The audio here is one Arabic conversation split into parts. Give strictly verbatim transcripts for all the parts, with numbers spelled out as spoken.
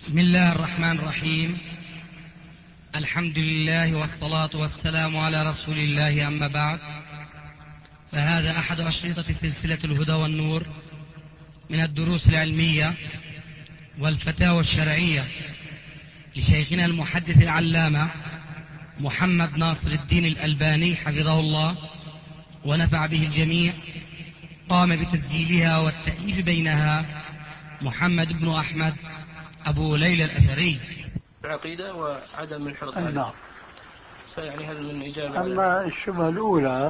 بسم الله الرحمن الرحيم. الحمد لله والصلاة والسلام على رسول الله، أما بعد، فهذا أحد أشرطة سلسلة الهدى والنور من الدروس العلمية والفتاوى الشرعية لشيخنا المحدث العلامة محمد ناصر الدين الألباني حفظه الله ونفع به الجميع. قام بتسجيلها والتأليف بينها محمد بن أحمد أبو ليلى الأثري. العقيدة وعدم الحرص عليها. نعم. فيعني هل من إجابة؟ أما الشبهة الأولى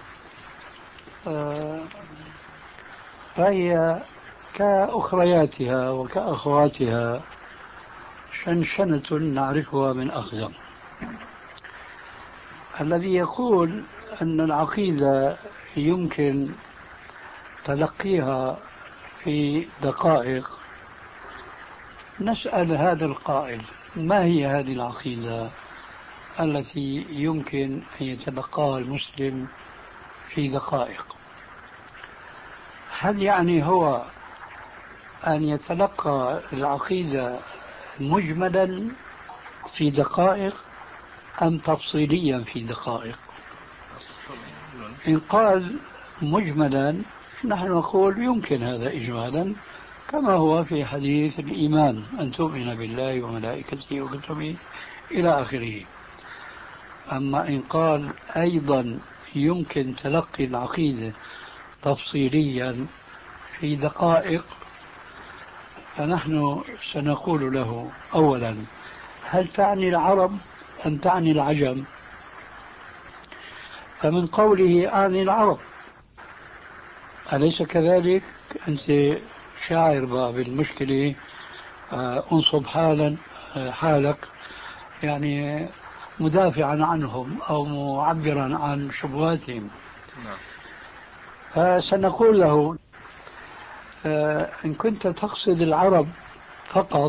فهي كأخرياتها وكأخواتها شنشنة نعرفها من أخزم. الذي يقول أن العقيدة يمكن تلقيها في دقائق، نسأل هذا القائل: ما هي هذه العقيدة التي يمكن أن يتلقاها المسلم في دقائق؟ هل يعني هو أن يتلقى العقيدة مجملا في دقائق أم تفصيليا في دقائق؟ إن قال مجملا نحن نقول يمكن هذا إجمالا، كما هو في حديث الإيمان أن تؤمن بالله وملائكته وكتبه إلى آخره. أما إن قال أيضا يمكن تلقي العقيدة تفصيليا في دقائق، فنحن سنقول له: أولا، هل تعني العرب أم تعني العجم؟ فمن قوله أعني العرب، أليس كذلك؟ أنت شاعر بالمشكلة، أنصب حالا حالك يعني مدافعا عنهم أو معبرا عن شبهاتهم. فسنقول له: إن كنت تقصد العرب فقط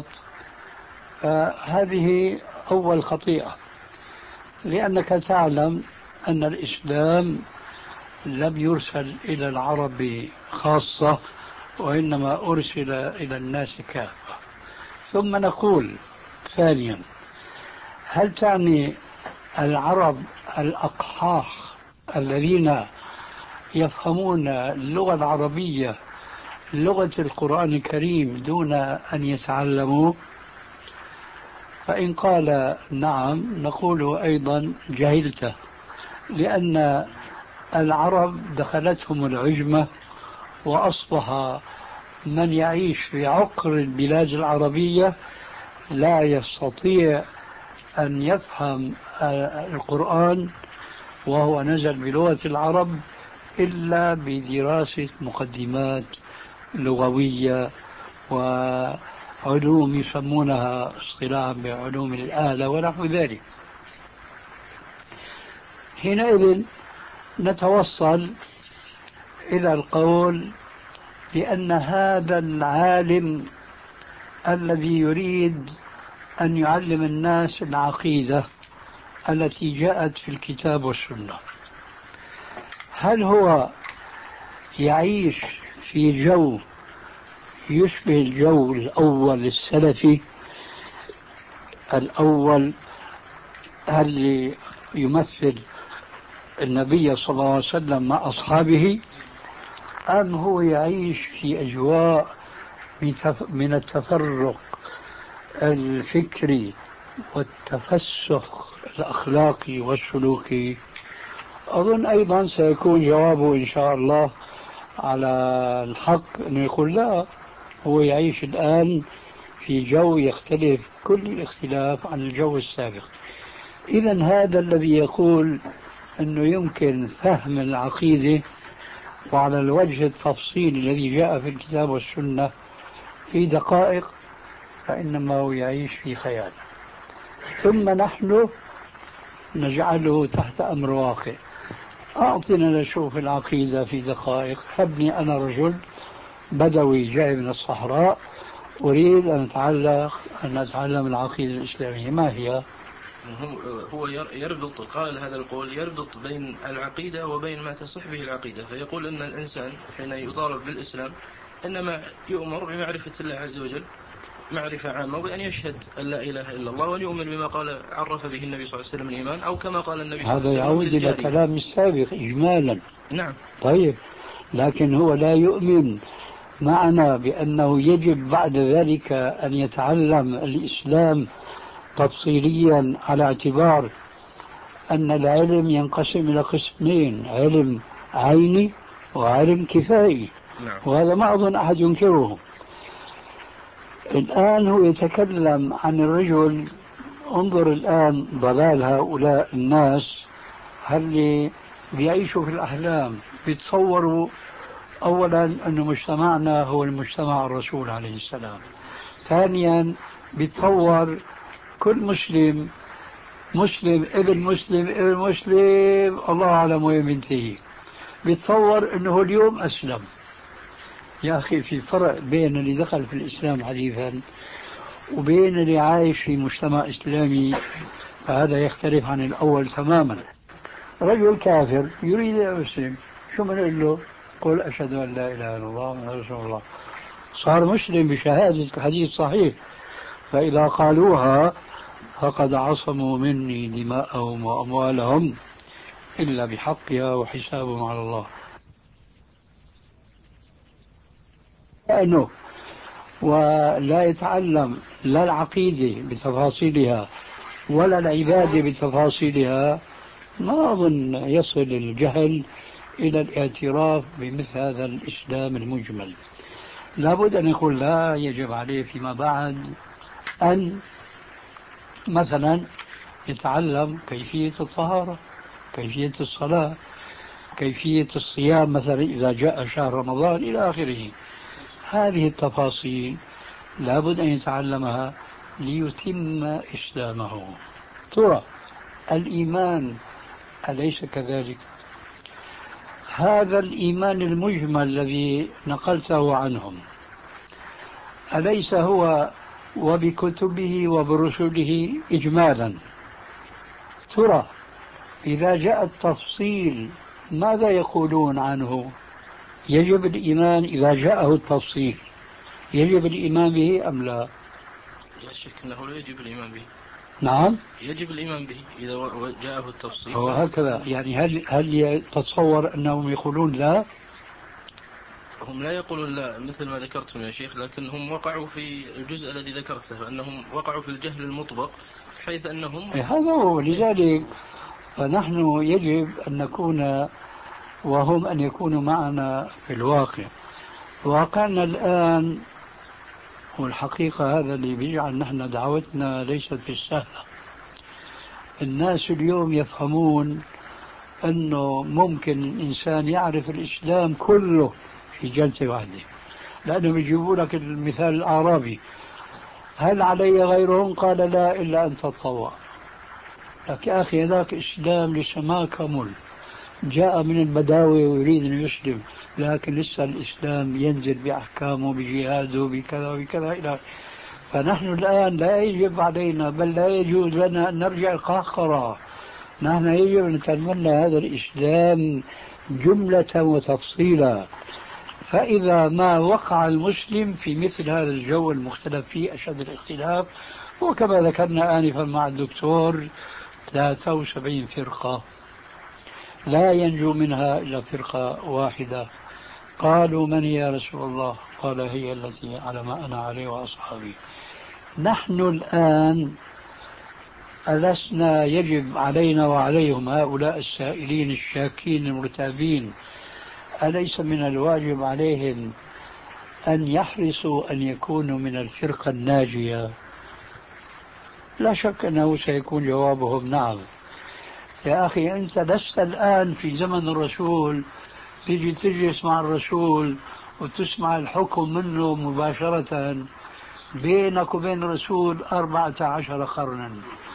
فهذه أول خطيئة، لأنك تعلم أن الإسلام لم يرسل إلى العرب خاصة، وإنما أرسل إلى الناس كافة. ثم نقول ثانيا: هل تعني العرب الأقحاح الذين يفهمون اللغة العربية لغة القرآن الكريم دون أن يتعلموا؟ فإن قال نعم نقول أيضا جهلته، لأن العرب دخلتهم العجمة، وأصبح من يعيش في عقر البلاد العربية لا يستطيع أن يفهم القرآن وهو نزل بلغة العرب إلا بدراسة مقدمات لغوية وعلوم يسمونها اصطلاحا بعلوم الآلة ونحو ذلك. حينئذ نتوصل إلى القول بأن هذا العالم الذي يريد أن يعلم الناس العقيدة التي جاءت في الكتاب والسنة، هل هو يعيش في جو يشبه الجو الأول السلفي الأول اللي يمثل النبي صلى الله عليه وسلم مع أصحابه، أم هو يعيش في أجواء من التفرق الفكري والتفسخ الأخلاقي والسلوكي؟ أظن أيضا سيكون جوابه إن شاء الله على الحق أنه يقول لا، هو يعيش الآن في جو يختلف كل الاختلاف عن الجو السابق. إذن هذا الذي يقول أنه يمكن فهم العقيدة وعلى الوجه التفصيلي الذي جاء في الكتاب والسنة في دقائق، فإنما هو يعيش في خيال. ثم نحن نجعله تحت أمر واقع: أعطنا نشوف العقيدة في دقائق. هبني أنا رجل بدوي جاي من الصحراء أريد أن أتعلم أن أتعلم العقيدة الإسلامية، ما هي؟ هو يربط، قال هذا القول يربط بين العقيدة وبين ما تصح به العقيدة، فيقول أن الإنسان حين يطالب بالإسلام إنما يؤمر بمعرفة الله عز وجل معرفة عامة وبأن يشهد أن لا إله إلا الله وأن يؤمن بما قال عرف به النبي صلى الله عليه وسلم الإيمان، أو كما قال النبي صلى الله عليه هذا وسلم يعود إلى للجارية. كلام السابق إجمالا. نعم. طيب، لكن هو لا يؤمن معنا بأنه يجب بعد ذلك أن يتعلم الإسلام تفصيليا، على اعتبار أن العلم ينقسم إلى قسمين: علم عيني وعلم كفائي. نعم. وهذا ما أظن أحد ينكره. الآن هو يتكلم عن الرجل. انظر الآن ضلال هؤلاء الناس، هل بيعيشوا في الأحلام بيتصوروا أولا أن مجتمعنا هو المجتمع الرسول عليه السلام. ثانيا بيتصور كل مسلم مسلم ابن مسلم ابن مسلم الله أعلم وين بينتهي. بيتصور أنه اليوم أسلم. يا أخي، في فرق بين اللي دخل في الإسلام حديثا وبين اللي عايش في مجتمع إسلامي، فهذا يختلف عن الأول تماما. رجل كافر يريد أن يسلم، شو بنقول له؟ قل أشهد أن لا إله إلا الله محمد رسول الله. صار مسلم بشهادة حديث صحيح. فإذا قالوها فقد عصموا مني دماءهم وأموالهم إلا بحقها وحسابهم على الله. لأنه ولا يتعلم لا العقيدة بتفاصيلها ولا العبادة بتفاصيلها، ما أظن يصل الجهل إلى الاعتراف بمثل هذا الإسلام المجمل. لابد أن يقول لا، يجب عليه فيما بعد أن مثلا يتعلم كيفية الطهارة، كيفية الصلاة، كيفية الصيام مثلا إذا جاء شهر رمضان إلى آخره. هذه التفاصيل لابد أن يتعلمها ليتم إسلامه. ترى الإيمان أليس كذلك؟ هذا الإيمان المجمل الذي نقلته عنهم أليس هو وبكتبه وبرسله إجمالا؟ ترى إذا جاء التفصيل ماذا يقولون عنه؟ يجب الإيمان إذا جاءه التفصيل، يجب الإيمان به أم لا؟ لا شك أنه لا يجب الإيمان به. نعم، يجب الإيمان به إذا جاءه التفصيل. هو هكذا يعني. هل هل تتصور أنهم يقولون لا؟ هم لا يقولون لا مثل ما ذكرتم يا شيخ، لكن هم وقعوا في الجزء الذي ذكرته، أنهم وقعوا في الجهل المطبق، حيث أنهم هذا هو. لذلك فنحن يجب أن نكون وهم أن يكونوا معنا في الواقع. واقعنا الآن والحقيقة هذا اللي بيجعل نحن دعوتنا ليست بالسهلة. الناس اليوم يفهمون أنه ممكن الإنسان يعرف الإسلام كله في جلسة واحدة، لأنهم يجيبوا لك المثال الأعرابي: هل علي غيرهم؟ قال لا إلا أن تتطوع. لك يا أخي، هذاك إسلام لسه ما كمل، جاء من البداوة ويريد أن يسلم، لكن لسه الإسلام ينزل بأحكامه بجهاده بكذا وكذا إلى. فنحن الآن لا يجب علينا بل لا يجوز لنا أن نرجع القهقرة. نحن يجب أن نتمنى هذا الإسلام جملة وتفصيلا. فإذا ما وقع المسلم في مثل هذا الجو المختلف فيه أشد الاختلاف، وكما ذكرنا آنفا مع الدكتور ثلاثة وسبعين فرقة لا ينجو منها إلا فرقة واحدة. قالوا من يا رسول الله؟ قال هي التي على ما أنا عليه وأصحابي. نحن الآن ألسنا يجب علينا وعليهم هؤلاء السائلين الشاكين المرتابين، أليس من الواجب عليهم أن يحرصوا أن يكونوا من الفرقة الناجية؟ لا شك أنه سيكون جوابهم نعم. يا أخي، أنت لست الآن في زمن الرسول تيجي تجلس مع الرسول وتسمع الحكم منه مباشرة. بينك وبين الرسول أربعة عشر قرنا،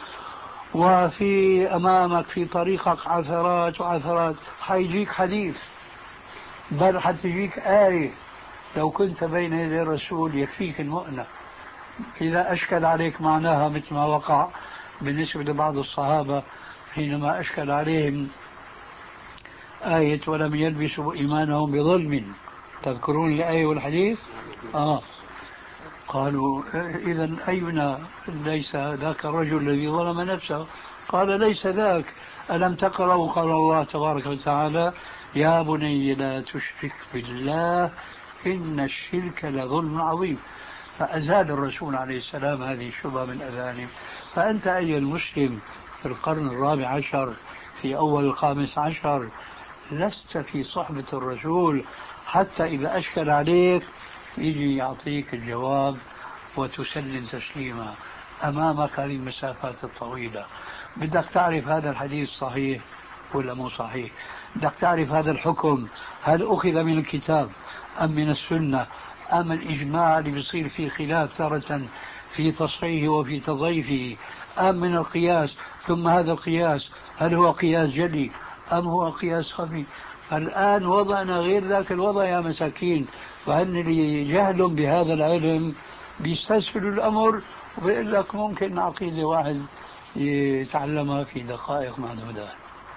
وفي أمامك في طريقك عثرات وعثرات. حيجيك حديث، بل حتجيك آية لو كنت بين يدي الرسول يكفيك المؤنة. إذا أشكل عليك معناها مثل ما وقع بالنسبة لبعض الصحابة حينما أشكل عليهم آية ولم يلبسوا إيمانهم بظلم. تذكرون الآية والحديث؟ آه. قالوا إذا أينا ليس ذاك الرجل الذي ظلم نفسه؟ قال ليس ذاك. ألم تقرأوا قال الله تبارك وتعالى يا بني لا تشرك بالله إن الشرك لظلم عظيم. فأزال الرسول عليه السلام هذه الشبهة من أذانهم. فأنت أيها المسلم في القرن الرابع عشر في أول الخامس عشر لست في صحبة الرسول، حتى إذا أشكل عليك يجي يعطيك الجواب وتسلم تسليما أمامك هذه المسافات الطويلة. بدك تعرف هذا الحديث صحيح ولا مو صحيح، بدك تعرف هذا الحكم هل أخذ من الكتاب أم من السنة أم الإجماع اللي بيصير فيه خلاف تارة في تصحيحه وفي تضعيفه، أم من القياس، ثم هذا القياس هل هو قياس جلي أم هو قياس خفي. الآن وضعنا غير ذاك الوضع يا مساكين، فهن اللي جهل بهذا العلم بيستسهلوا الأمر وبيقول لك ممكن عقيدة واحد يتعلمها في دقائق معدودة.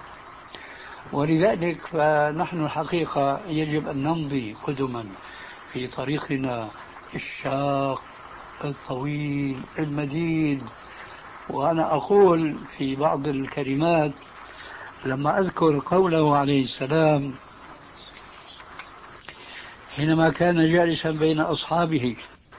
ولذلك فنحن الحقيقة يجب أن نمضي قدما في طريقنا الشاق الطويل المديد. وأنا أقول في بعض الكلمات لما أذكر قوله عليه السلام حينما كان جالسا بين أصحابه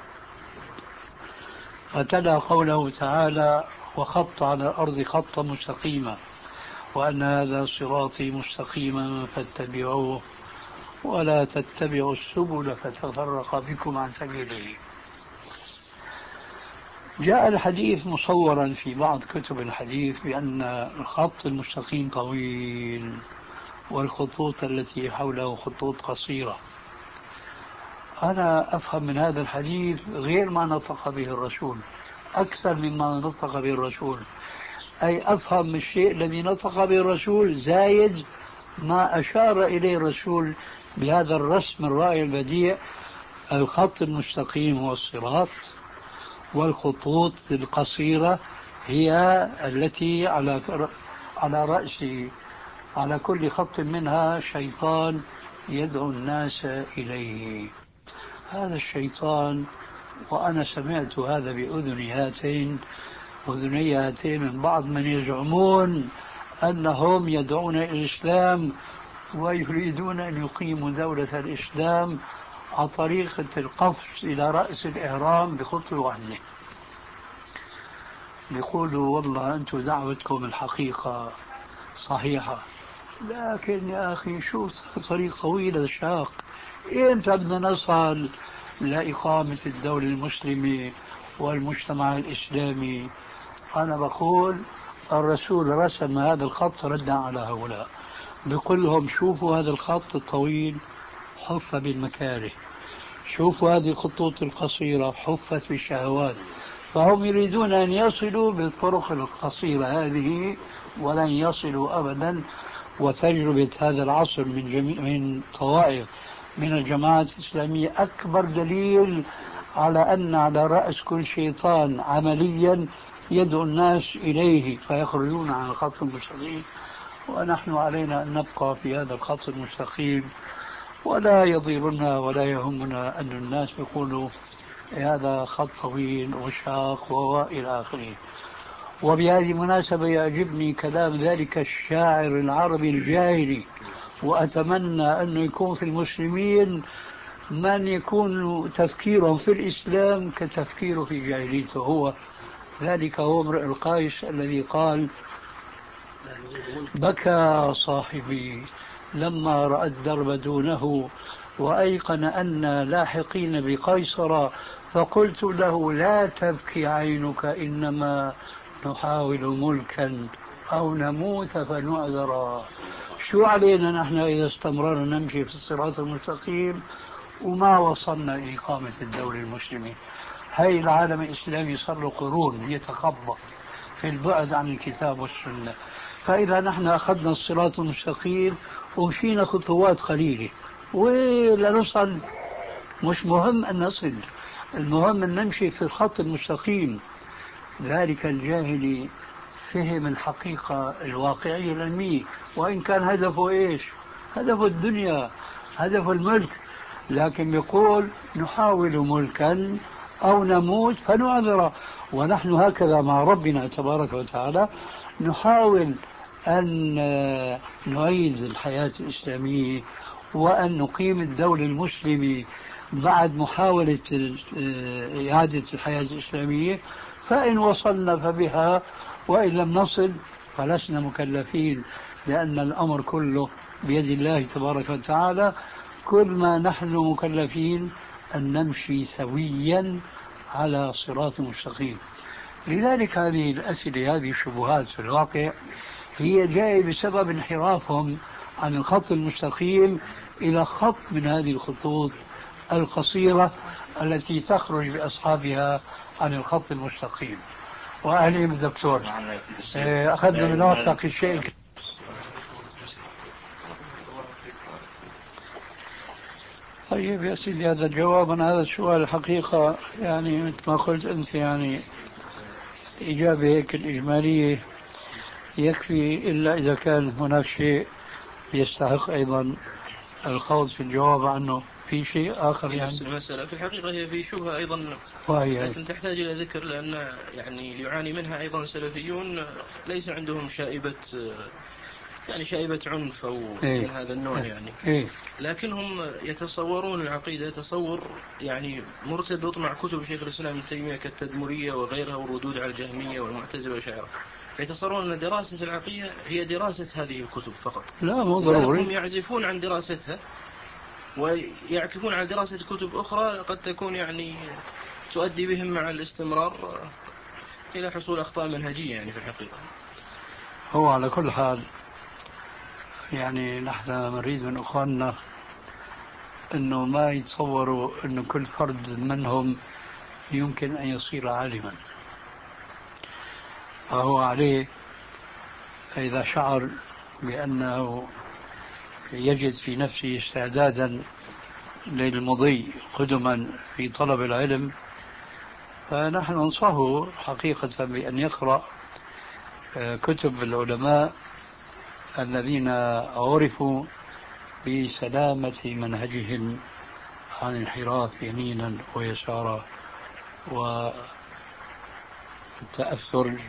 فتلا قوله تعالى وخط على الأرض خطا مستقيما وأن هذا صراطي مستقيما فاتبعوه ولا تتبعوا السبل فتفرق بكم عن سبيله. جاء الحديث مصورا في بعض كتب الحديث بأن الخط المستقيم طويل والخطوط التي حوله خطوط قصيرة. أنا أفهم من هذا الحديث غير ما نطق به الرسول أكثر مما نطق به الرسول، أي أفهم الشيء الذي نطق به الرسول زايد ما أشار إليه الرسول بهذا الرسم الرائع البديع. الخط المستقيم هو الصراط، والخطوط القصيرة هي التي على على رأس على كل خط منها شيطان يدعو الناس إليه. هذا الشيطان، وأنا سمعت هذا بأذني هاتين أذني هاتين من بعض من يزعمون أنهم يدعون إلى الإسلام ويريدون أن يقيموا دولة الإسلام عن طريقة القفز إلى رأس الإهرام بخطوة واحدة. يقولوا والله أنتم دعوتكم الحقيقة صحيحة، لكن يا أخي شو طريق طويل شاق، إمتى بدنا نصل لإقامة الدولة المسلمة والمجتمع الإسلامي؟ أنا بقول الرسول رسم هذا الخط ردا على هؤلاء، بيقول لهم شوفوا هذا الخط الطويل حف بالمكاره، شوفوا هذه الخطوط القصيرة حفت بالشهوات، فهم يريدون أن يصلوا بالطرق القصيرة هذه ولن يصلوا أبدا. وتجربة هذا العصر من جميع من طوائف من الجماعات الإسلامية أكبر دليل على أن على رأس كل شيطان عمليا يدعو الناس إليه فيخرجون عن الخط المستقيم. ونحن علينا أن نبقى في هذا الخط المستقيم، ولا يضيرنا ولا يهمنا أن الناس يقولوا هذا خط طويل وشاق وإلى آخره. وبهذه المناسبة يعجبني كلام ذلك الشاعر العربي الجاهلي، وأتمنى أنه يكون في المسلمين من يكون تفكيرهم في الإسلام كتفكيره في جاهليته هو. ذلك هو امرئ القيس الذي قال بكى صاحبي لما رأى الدرب دونه وأيقن أن لاحقين بقيصر فقلت له لا تبكي عينك إنما نحاول ملكا أو نموت فنعذر. شو علينا نحن إذا استمررنا نمشي في الصراط المستقيم وما وصلنا لإقامة الدولة المسلمة؟ هاي العالم الإسلامي صار له قرون يتخبط في البعد عن الكتاب والسنة. فإذا نحن أخذنا الصراط المستقيم ومشينا خطوات قليلة ولا نصل، مش مهم أن نصل، المهم أن نمشي في الخط المستقيم. ذلك الجاهلي فهم الحقيقة الواقعية العلمية، وإن كان هدفه إيش؟ هدفه الدنيا، هدفه الملك، لكن يقول نحاول ملكا أو نموت فنعذر. ونحن هكذا مع ربنا تبارك وتعالى نحاول أن نعيد الحياة الإسلامية وأن نقيم الدولة المسلمة بعد محاولة إعادة الحياة الإسلامية. فإن وصلنا فبها، وإن لم نصل فلسنا مكلفين، لأن الأمر كله بيد الله تبارك وتعالى. كل ما نحن مكلفين أن نمشي سويا على صراط مستقيم. لذلك هذه الأسئلة، هذه الشبهات في الواقع هي جاية بسبب انحرافهم عن الخط المستقيم إلى خط من هذه الخطوط القصيرة التي تخرج بأصحابها عن الخط المستقيم. وأهلي بالدكتور أخذنا من وثق الشيء. طيب يا سيدي، هذا الجواب عن هذا السؤال الحقيقة يعني مثل ما قلت أنت، يعني إجابة هيك الإجمالية يكفي، إلا إذا كان هناك شيء يستحق أيضا الخوض في الجواب عنه. في شيء آخر يعني؟ المسألة في الحقيقة هي في شبهة أيضا، وهي لكن تحتاج إلى ذكر، لأن يعني يعاني منها أيضا سلفيون ليس عندهم شائبة يعني شائبة عنف أو إيه؟ من هذا النوع يعني إيه؟ لكنهم يتصورون العقيدة تصور يعني مرتبط مع كتب شيخ الإسلام ابن تيمية كالتدمرية وغيرها والردود على الجهمية والمعتزلة والأشاعرة. يتصورون أن دراسة العقيدة هي دراسة هذه الكتب فقط. لا مو ضروري. هم يعزفون عن دراستها ويعكفون على دراسة كتب أخرى قد تكون يعني تؤدي بهم مع الاستمرار إلى حصول أخطاء منهجية يعني في الحقيقة. هو على كل حال يعني نحن نريد من أخواننا أنه ما يتصوروا أنه كل فرد منهم يمكن أن يصير عالما. فهو عليه إذا شعر بأنه يجد في نفسه استعدادا للمضي قدما في طلب العلم، فنحن ننصحه حقيقة بأن يقرأ كتب العلماء الذين عرفوا بسلامة منهجهم عن انحراف يمينا ويسارا والتأثر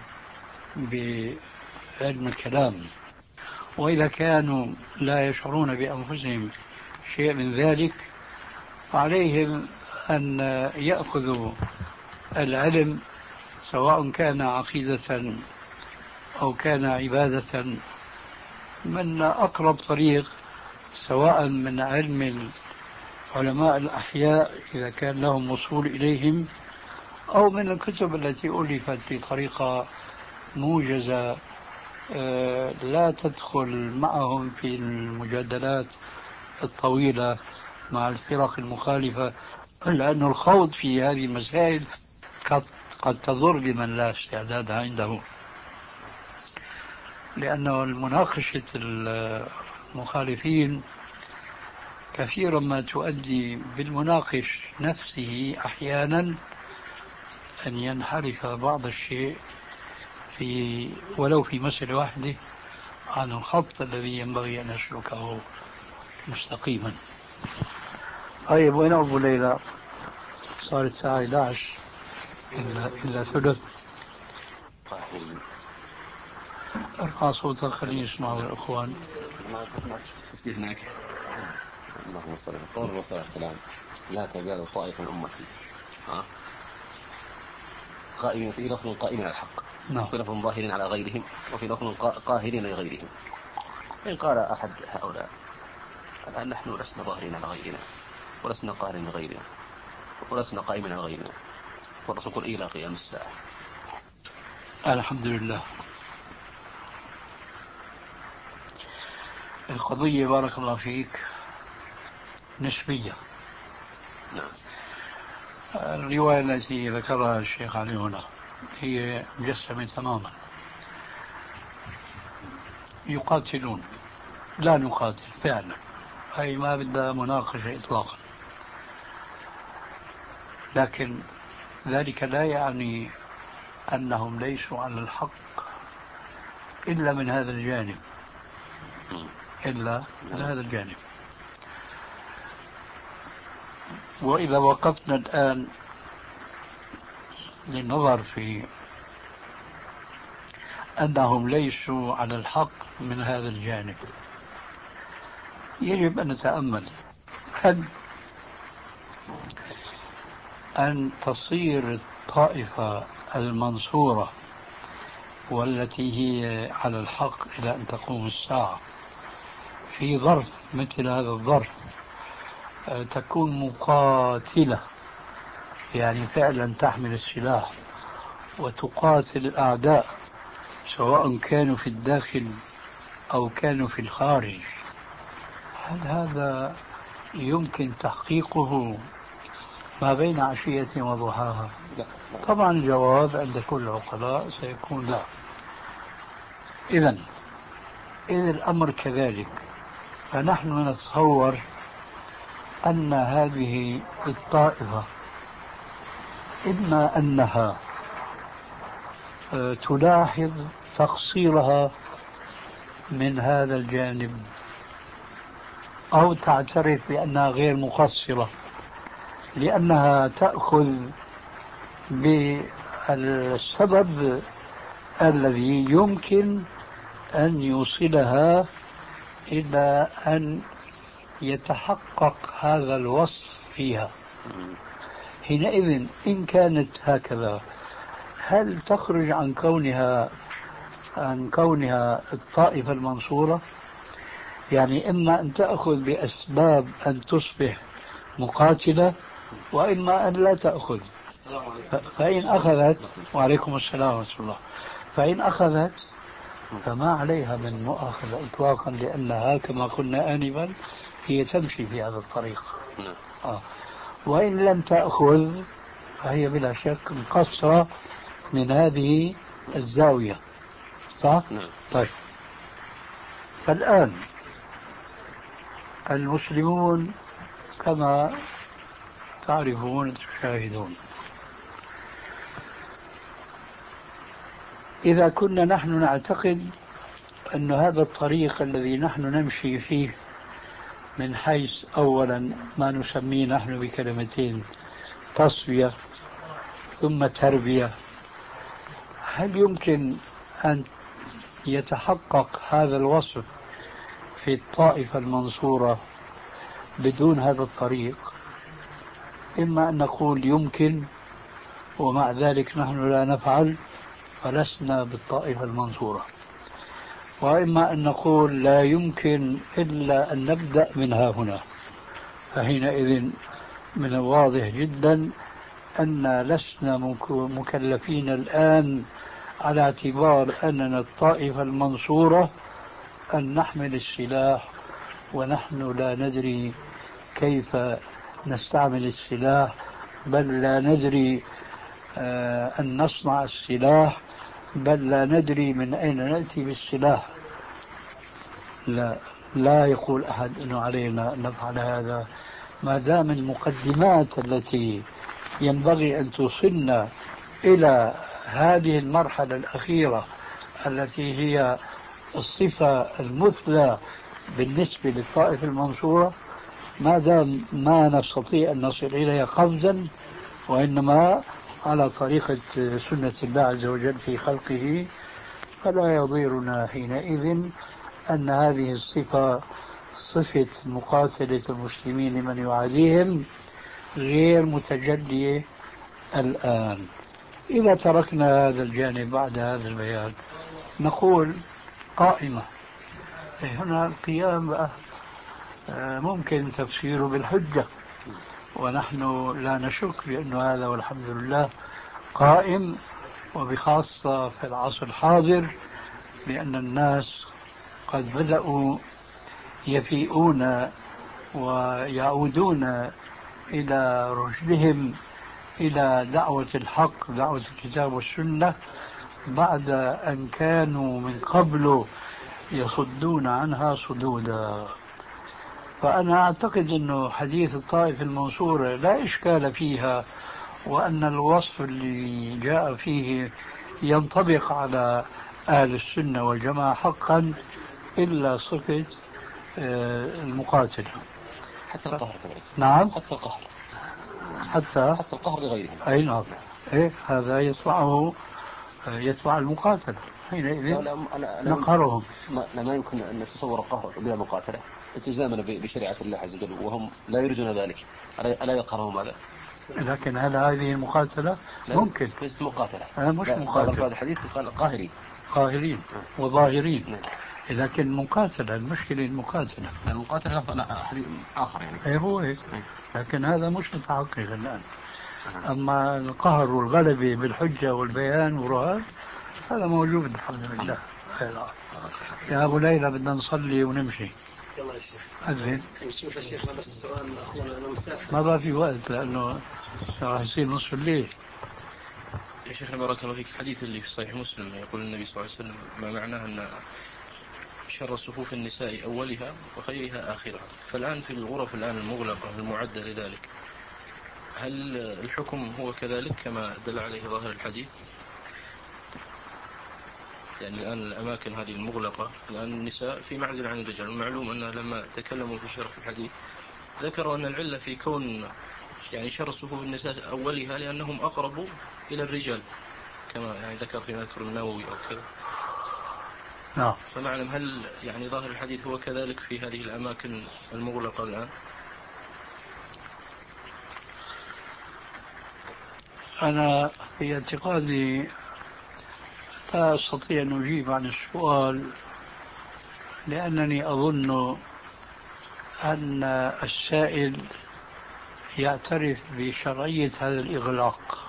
بعلم الكلام. وإذا كانوا لا يشعرون بأنفسهم شيء من ذلك فعليهم أن يأخذوا العلم سواء كان عقيدة أو كان عبادة من أقرب طريق، سواء من علم علماء الأحياء إذا كان لهم وصول إليهم، أو من الكتب التي ألفت بطريقة موجزة لا تدخل معهم في المجادلات الطويلة مع الفرق المخالفة، لأن الخوض في هذه المسائل قد تضر بمن لا استعداد عنده، لأنه المناقشة المخالفين كثيرا ما تؤدي بالمناقش نفسه أحيانا أن ينحرف بعض الشيء في ولو في مسألة واحدة عن الخط الذي ينبغي أن يسلكه مستقيما. طيب وين أبو ليلى؟ صار الساعة إحدى عشر إلا إلا ثلث. ارفع صوتك خليني يسمعوا الأخوان. اللهم صل على الرسول والسلام. لا تزال طائفة من أمتي قائمين في لفظ قائمين على الحق، في لفظ ظاهرين على غيرهم، وفي لفظ قاهرين لغيرهم. إن قال أحد هؤلاء الآن نحن لسنا ظاهرين على غيرنا ولسنا قاهرين لغيرنا ولسنا قائمين على غيرنا، والرسول يقول إلى قيام الساعة. الحمد لله. القضية بارك الله فيك نسبية. نعم. الرواية التي ذكرها الشيخ علي هنا هي مجسمة تماما. يقاتلون، لا نقاتل فعلا، أي ما بدها مناقشة إطلاقا، لكن ذلك لا يعني أنهم ليسوا على الحق إلا من هذا الجانب، إلا من هذا الجانب. وإذا وقفنا الآن للنظر في أنهم ليسوا على الحق من هذا الجانب. يجب أن نتأمل هل أن تصير الطائفة المنصورة والتي هي على الحق إلى أن تقوم الساعة في ظرف مثل هذا الظرف تكون مقاتلة، يعني فعلا تحمل السلاح وتقاتل الأعداء سواء كانوا في الداخل أو كانوا في الخارج، هل هذا يمكن تحقيقه ما بين عشية وضحاها؟ طبعا الجواب عند كل العقلاء سيكون لا. إذن إذا الأمر كذلك فنحن نتصور أن هذه الطائفة إما أنها تلاحظ تقصيرها من هذا الجانب أو تعترف بأنها غير مقصرة لأنها تأخذ بالسبب الذي يمكن أن يوصلها إلى أن يتحقق هذا الوصف فيها. حينئذ إن كانت هكذا هل تخرج عن كونها عن كونها الطائفة المنصورة؟ يعني إما أن تأخذ بأسباب أن تصبح مقاتلة وإما أن لا تأخذ. فإن أخذت وعليكم السلام ورحمة الله فإن أخذت فما عليها من مؤاخذة إطلاقا لأنها كما قلنا آنفا هي تمشي في هذا الطريق. آه. وإن لم تأخذ فهي بلا شك مقصرة من هذه الزاوية. صح؟ طيب فالآن المسلمون كما تعرفون تشاهدون إذا كنا نحن نعتقد أن هذا الطريق الذي نحن نمشي فيه من حيث أولا ما نسميه نحن بكلمتين تصفية ثم تربية، هل يمكن أن يتحقق هذا الوصف في الطائفة المنصورة بدون هذا الطريق؟ إما أن نقول يمكن ومع ذلك نحن لا نفعل فلسنا بالطائفة المنصورة، وإما أن نقول لا يمكن إلا أن نبدأ من ها هنا، فحينئذ من الواضح جدا أن لسنا مكلفين الآن على اعتبار أننا الطائفة المنصورة أن نحمل السلاح ونحن لا ندري كيف نستعمل السلاح، بل لا ندري أن نصنع السلاح، بل لا ندري من أين نأتي بالسلاح. لا لا يقول أحد أنه علينا أن نفعل هذا ما دام المقدمات التي ينبغي أن توصلنا إلى هذه المرحلة الأخيرة التي هي الصفة المثلى بالنسبة للطائفة المنصورة ما دام ما نستطيع أن نصل إليها قفزا وإنما على طريقة سنة الله عز وجل في خلقه، فلا يضيرنا حينئذ أن هذه الصفة صفة مقاتلة المسلمين لمن يعاديهم غير متجلية الآن. إذا تركنا هذا الجانب بعد هذا البيان نقول قائمة. هنا القيام ممكن تفسيره بالحجة، ونحن لا نشك بأن هذا والحمد لله قائم، وبخاصة في العصر الحاضر لأن الناس قد بدأوا يفيئون ويعودون إلى رشدهم إلى دعوة الحق دعوة الكتاب والسنة بعد أن كانوا من قبل يصدون عنها صدودا. فأنا أعتقد أنه حديث الطائفة المنصورة لا إشكال فيها، وأن الوصف اللي جاء فيه ينطبق على أهل السنة والجماعة حقا إلا صفة المقاتلة. حتى القهر كذلك. نعم حتى القهر حتى حتى القهر لغيره. أي نعم. إيه هذا يدفعه يدفع المقاتلة حينئذ نقهرهم. ما, ما يمكن أن نتصور القهر بلا مقاتلة التزاما بشريعة الله عز وجل وهم لا يريدون ذلك، ألا يقهرهم هذا؟ لكن هل هذه المقاتلة ممكن؟ ليست مقاتلة. أنا مش مقاتلة. هذا الحديث قال قاهرين قاهرين وظاهرين. نعم. لكن مقاتلة، المشكلة المقاتلة المقاتلة حديث آخر يعني. أي هو هيك. لكن هذا مش متحقق الآن. أما القهر والغلبة بالحجة والبيان والرهان هذا موجود الحمد لله. يا أبو ليلى بدنا نصلي ونمشي. يلا يا شيخ. أذن. نشوف يا شيخنا بس سؤال أخونا أنا مسافر. ما بقى في وقت لأنه راح يصير نصف الليل. يا شيخنا بارك الله فيك، الحديث اللي في صحيح مسلم يقول النبي صلى الله عليه وسلم ما معناه أن شر صفوف النساء أولها وخيرها آخرها، فالآن في الغرف الآن المغلقة المعدة لذلك، هل الحكم هو كذلك كما دل عليه ظاهر الحديث؟ يعني الآن الأماكن هذه المغلقة الآن النساء في معزل عن الرجال، معلوم أن لما تكلموا في شرف الحديث ذكروا أن العلة في كون يعني شر صفوف النساء أولها لأنهم أقرب إلى الرجال كما يعني ذكر في مذكر النووي أو كذا. نعم. فنعلم هل يعني ظاهر الحديث هو كذلك في هذه الأماكن المغلقة الآن؟ أنا في اعتقادي لا أستطيع أن أجيب عن السؤال، لأنني أظن أن السائل يعترف بشرعية هذا الإغلاق،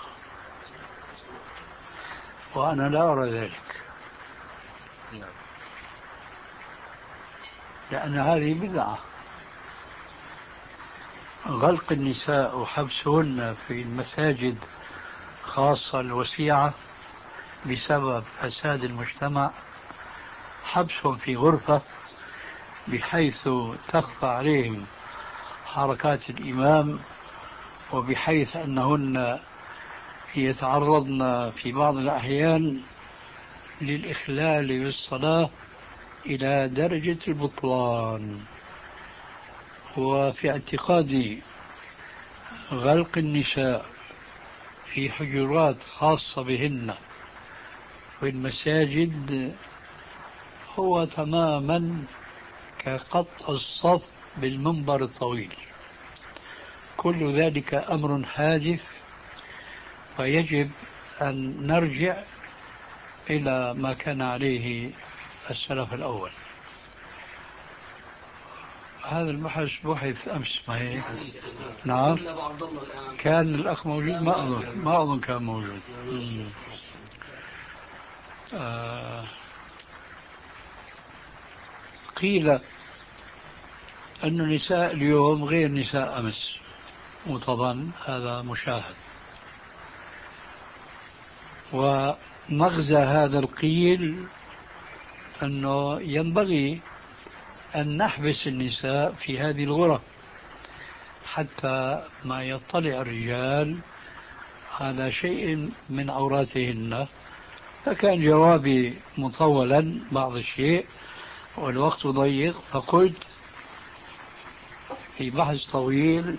وأنا لا أرى ذلك، لأن هذه بدعة. غلق النساء وحبسهن في المساجد خاصة الوسيعة بسبب فساد المجتمع، حبسهم في غرفة بحيث تخفى عليهم حركات الإمام، وبحيث أنهن يتعرضن في بعض الأحيان للإخلال بالصلاة إلى درجة البطلان. وفي اعتقادي غلق النساء في حجرات خاصة بهن في المساجد هو تماما كقطع الصف بالمنبر الطويل. كل ذلك أمر هادف، ويجب أن نرجع إلى ما كان عليه السلف الأول. هذا البحث بحث أمس ما هيك؟ نعم. كان الأخ موجود؟ ما أظن ما أظن كان موجود. آه قيل أن النساء اليوم غير نساء أمس، وطبعا هذا مشاهد. ومغزى هذا القيل أنه ينبغي أن نحبس النساء في هذه الغرف حتى ما يطلع الرجال على شيء من عوراتهن. فكان جوابي مطولا بعض الشيء والوقت ضيق، فقلت في بحث طويل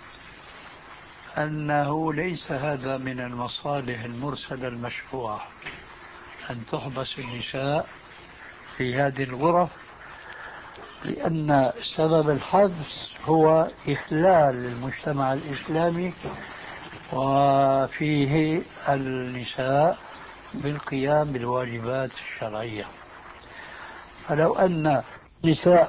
أنه ليس هذا من المصالح المرسلة المشروعة أن تحبس النساء في هذه الغرف، لأن سبب الحبس هو إخلال المجتمع الإسلامي وفيه النساء بالقيام بالواجبات الشرعية. فلو أن نساء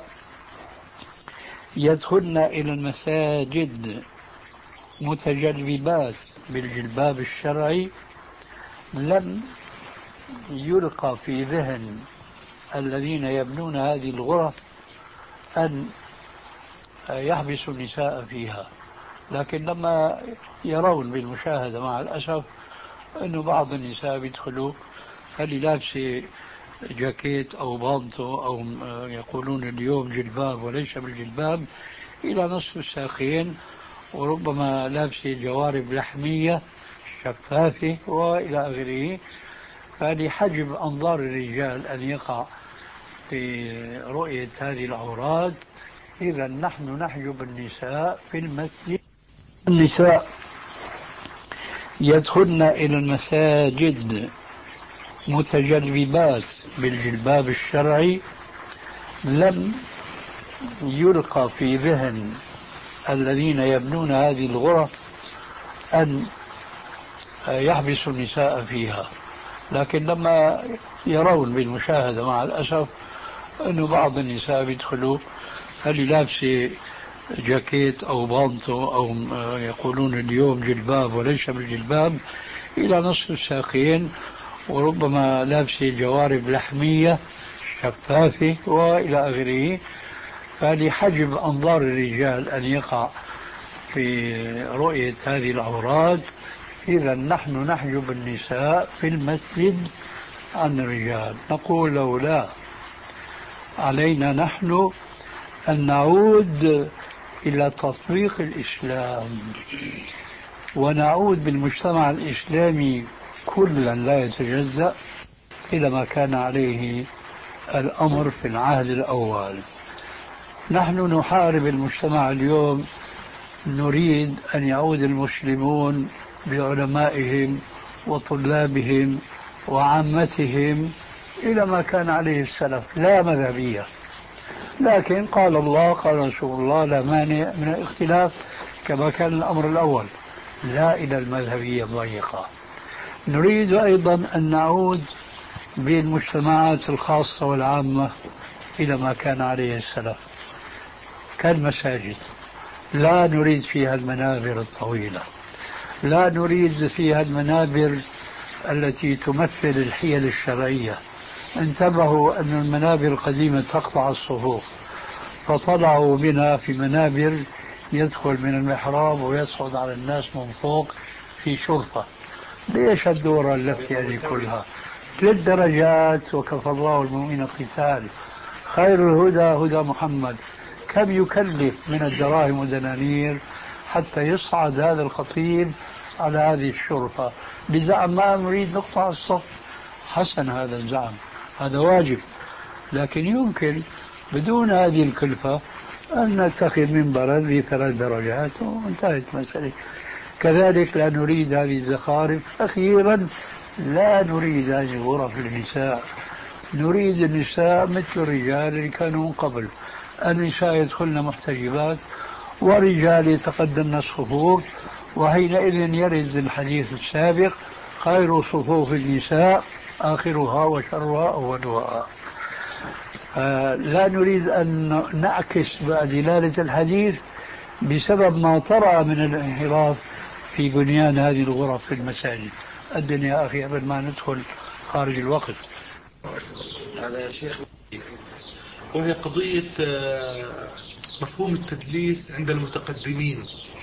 يدخلن إلى المساجد متجلبات بالجلباب الشرعي لم يلقى في ذهن الذين يبنون هذه الغرف أن يحبسوا النساء فيها. لكن لما يرون بالمشاهدة مع الأسف أنه بعض النساء بيدخلوا اللي لابسة جاكيت أو بانطو أو يقولون اليوم جلباب وليس بالجلباب إلى نصف الساقين، وربما لابسة جوارب لحمية شفافة وإلى آخره. فلحجب أنظار الرجال أن يقع في رؤية هذه العورات، إذا نحن نحجب النساء في المسجد. النساء يدخلن إلى المساجد متجلبات بالجلباب الشرعي لم يلقى في ذهن الذين يبنون هذه الغرف أن يحبسوا النساء فيها. لكن لما يرون بالمشاهدة مع الأسف أنه بعض النساء بيدخلوا هل لابسة جاكيت أو بانطو أو يقولون اليوم جلباب وليس بالجلباب إلى نصف الساقين، وربما لابسة جوارب لحمية شفافة وإلى آخره. فلحجب أنظار الرجال أن يقع في رؤية هذه العورات، إذا نحن نحجب النساء في المسجد عن الرجال. نقول له لا، علينا نحن أن نعود إلى تطبيق الإسلام ونعود بالمجتمع الإسلامي كلا لا يتجزأ إلى ما كان عليه الأمر في العهد الأول. نحن نحارب المجتمع اليوم، نريد أن يعود المسلمون بعلمائهم وطلابهم وعامتهم إلى ما كان عليه السلف، لا مذهبية. لكن قال الله قال رسول الله لا مانع من الاختلاف كما كان الأمر الأول، لا إلى المذهبية الضيقة. نريد أيضا أن نعود بالمجتمعات الخاصة والعامة إلى ما كان عليه السلف كالمساجد. لا نريد فيها المنابر الطويلة، لا نريد فيها المنابر التي تمثل الحيل الشرعية. انتبهوا أن المنابر القديمة تقطع الصفوف، فطلعوا بنا في منابر يدخل من المحراب ويصعد على الناس من فوق في شرفة. ليش الدورة اللفة هذه كلها؟ ثلاث درجات وكفى الله المؤمنين القتال. خير الهدى هدى محمد. كم يكلف من الدراهم والدنانير حتى يصعد هذا الخطيب على هذه الشرفة بزعم ما نريد نقطع الصف؟ حسن هذا الزعم، هذا واجب، لكن يمكن بدون هذه الكلفة أن نتخذ منبرا ذي ثلاث درجات وانتهت المسألة. كذلك لا نريد هذه الزخارف. أخيرا لا نريد هذه الغرف للنساء، نريد النساء مثل الرجال اللي كانوا من قبل. النساء يدخلن محتجبات ورجال يتقدمن الصفوف، وحينئذ يرد الحديث السابق خير صفوف النساء آخرها وشرها أولها. آه لا نريد أن نعكس دلالة الحديث بسبب ما طرأ من الانحراف في بنيان هذه الغرف في المساجد. الدنيا أخي قبل ما ندخل خارج الوقت. هذا يا شيخ، وهي قضية مفهوم التدليس عند المتقدمين.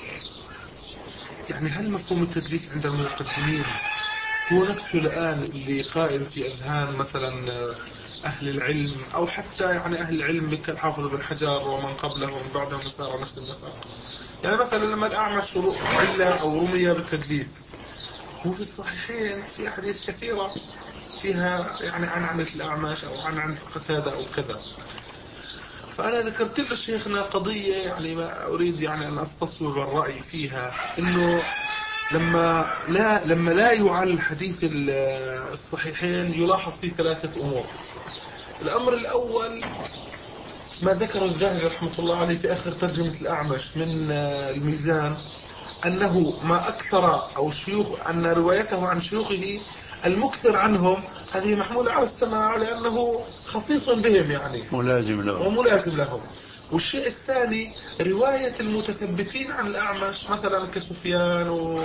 يعني هل مفهوم التدليس عند المتقدمين هو نفسه الآن اللي قائم في أذهان مثلا أهل العلم، أو حتى يعني أهل العلم كالحافظ بن حجر ومن قبله ومن بعدهم مسار نفس المسار؟ يعني مثلا لما الأعمش علة أو رمي بالتدليس، هو في الصحيحين في أحاديث كثيرة فيها يعني عن عمل الأعمش أو عن عن قتادة أو كذا. فأنا ذكرت له شيخنا قضية يعني ما أريد يعني أن أستصوب الرأي فيها، إنه لما لا لما لا يعل حديث الصحيحين يلاحظ فيه ثلاثة أمور. الأمر الأول ما ذكر الذهبي رحمة الله عليه في آخر ترجمة الأعمش من الميزان، أنه ما أكثر أو شيوخ أن روايته عن شيوخه المكثر عنهم هذه محمولة على السماع لأنه خصيص بهم يعني ملازم لهم وملازم لهم. والشيء الثاني رواية المتثبتين عن الأعمش مثلا كسفيان و...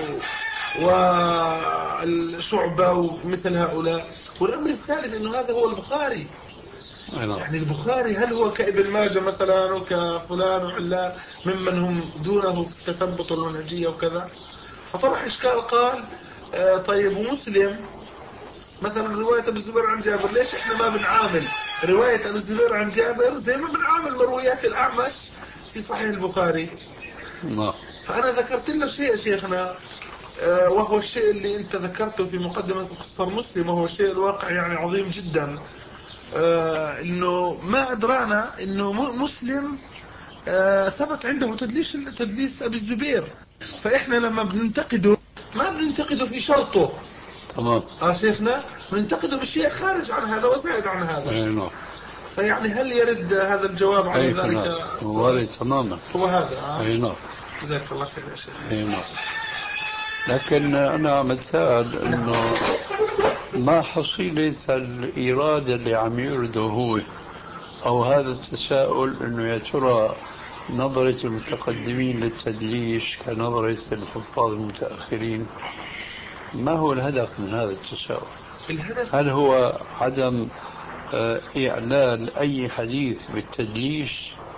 والشعبة ومثل هؤلاء. والأمر الثالث أنه هذا هو البخاري. يعني البخاري هل هو كابن ماجه مثلا وكفلان وعلان ممن هم دونه في التثبت والمنهجية وكذا؟ فطرح إشكال قال آه طيب ومسلم مثلا رواية أبو الزبير عن جابر، ليش إحنا ما بنعامل رواية أبو الزبير عن جابر زي ما بنعامل مرويات الأعمش في صحيح البخاري؟ الله. فأنا ذكرت له شيء شيخنا آه وهو الشيء اللي أنت ذكرته في مقدمة مختصر مسلم، وهو الشيء الواقع يعني عظيم جدا. آه إنه ما أدرانا إنه مسلم آه ثبت عنده تدليس تدليس أبي الزبير، فإحنا لما بننتقده ما بننتقده في شرطه. تمام. اه شيخنا بننتقده بالشيء خارج عن هذا وزائد عن هذا. اي نعم. فيعني هل يرد هذا الجواب على أي ذلك؟ نعم. وارد تماما. هو هذا. آه. اي نعم. جزاك الله خير يا شيخ. اي نعم. لكن انا متساءل انه ما حصيلة الإرادة اللي عم يرده هو، أو هذا التساؤل أنه يا ترى نظرة المتقدمين للتدليس كنظرة الحفاظ المتأخرين، ما هو الهدف من هذا التساؤل؟ الهدف هل هو عدم إعلان أي حديث بالتدليس،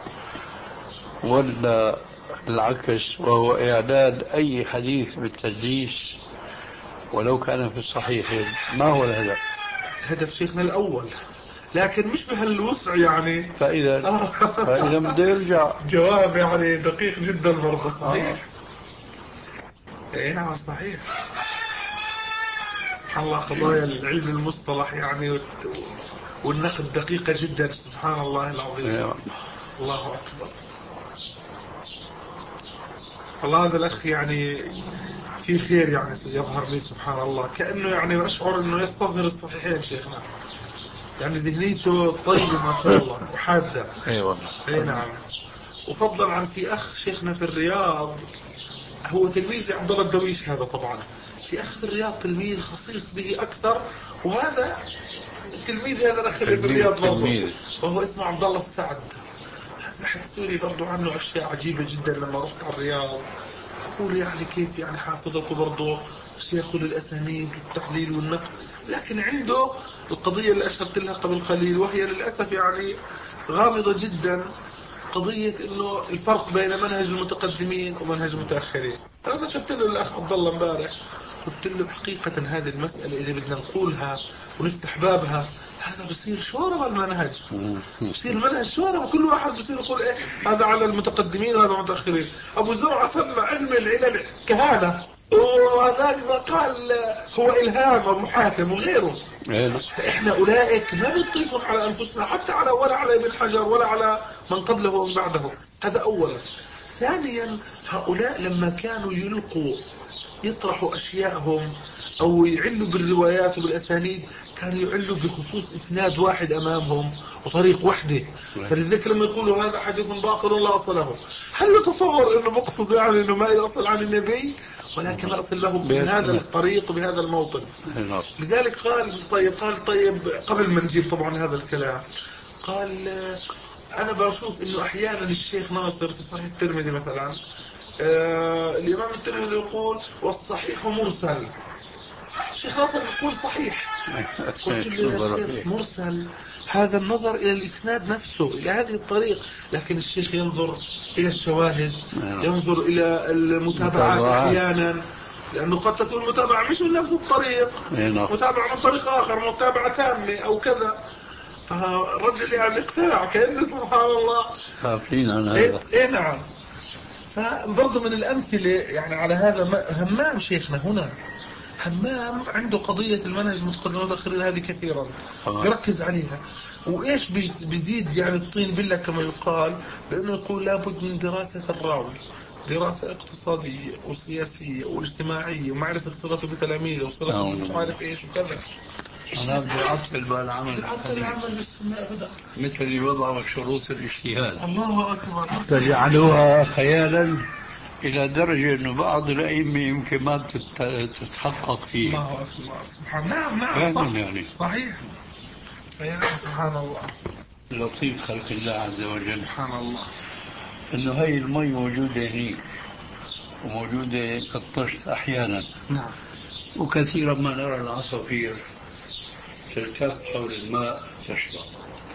ولا العكس وهو إعلان أي حديث بالتدليس ولو كان في الصحيح؟ ما هو الهدف؟ الهدف شيخنا الأول، لكن مش بهالوسع يعني. فإذا فإذا بده يرجع. جواب يعني دقيق جدا برضه. صحيح. اي نعم صحيح. سبحان الله، قضايا العلم المصطلح يعني والنقد دقيقة جدا. سبحان الله العظيم. الله أكبر. الله هذا الأخ يعني في خير يعني يظهر لي. سبحان الله، كأنه يعني أشعر أنه يستظهر الصحيحين شيخنا. يعني ذهنيته طيبة ما شاء الله وحادة. اي والله. اي نعم. وفضلا عن في أخ شيخنا في الرياض، هو تلميذ عبد الله الدويش هذا طبعا. في أخ في الرياض تلميذ خصيص به أكثر، وهذا التلميذ هذا الأخ اللي في الرياض برضه، وهو اسمه عبد الله السعد. هذا أحد سوري برضه عنه أشياء عجيبة جدا. لما رحت على الرياض أقول يعني كيف يعني حافظته برضه شيخ الأسانيد والتحليل والنقد، لكن عنده القضية اللي أشرت لها قبل قليل، وهي للأسف يعني غامضة جدا، قضية إنه الفرق بين منهج المتقدمين ومنهج المتأخرين. أنا ذكرت له الأخ عبد الله امبارح، قلت له حقيقة هذه المسألة إذا بدنا نقولها ونفتح بابها هذا بصير شوربة المنهج، بصير المنهج شوربة، كل واحد بصير يقول إيه هذا على المتقدمين وهذا المتأخرين. أبو زرعة سمى علم العلل كهانة، وهذا ما قال هو إلهام ومحاكم وغيره. فإحنا أولئك ما بنطيسهم على أنفسنا، حتى على ولا على ابن حجر ولا على من قبله ومن بعده. هذا أولا. ثانيا، هؤلاء لما كانوا يلقوا يطرحوا أشياءهم أو يعلوا بالروايات وبالأسانيد، كانوا يعلوا بخصوص إسناد واحد أمامهم وطريق وحده. فلذلك لما يقولوا هذا حديث باطل لا أصل له، هل يتصور أنه مقصد يعني أنه ما يصل عن النبي، ولكن أصل له بهذا الطريق وبهذا الموطن. لذلك قال طيب قال طيب قبل ما نجيب طبعا هذا الكلام، قال أنا بشوف أنه أحيانا الشيخ ناصر في صحيح الترمذي مثلا، آه الإمام الترمذي يقول والصحيح مرسل، الشيخ ناصر يقول صحيح. قلت له يا شيخ مرسل هذا النظر إلى الإسناد نفسه، إلى هذه الطريق، لكن الشيخ ينظر إلى الشواهد، ينظر إلى المتابعات أحيانا، لأنه قد تكون متابعة مش من نفس الطريق، متابعة من طريق آخر، متابعة تامة أو كذا. فالرجل يعني اقتنع كأنه سبحان الله خافين عن هذا. إيه نعم. فبرضه من الأمثلة يعني على هذا همام شيخنا هنا، همام عنده قضية المنهج المتقدم والمتأخرين هذه كثيرا يركز عليها. وإيش بيزيد يعني الطين بالله كما يقال، بأنه يقول لابد من دراسة الراوي، دراسة اقتصادية وسياسية واجتماعية ومعرفة صلته بتلاميذه وصلته مش عارف إيش وكذا. أنا بدي أعطل بالعمل أعطل العمل بالسنة أبدا، مثل اللي وضعوا شروط الاجتهاد. الله أكبر. فجعلوها خيالا إلى درجة أنه بعض الأئمة يمكن ما تتحقق فيه. الله أكبر. سبحان. نعم نعم صح. يعني صحيح. أيها سبحان الله. لطيف خلق الله عز وجل. سبحان الله. أنه هاي المي موجودة هنيك وموجودة كالطشت أحيانا. نعم. وكثيرا ما نرى العصافير تلتف حول الماء تشرب.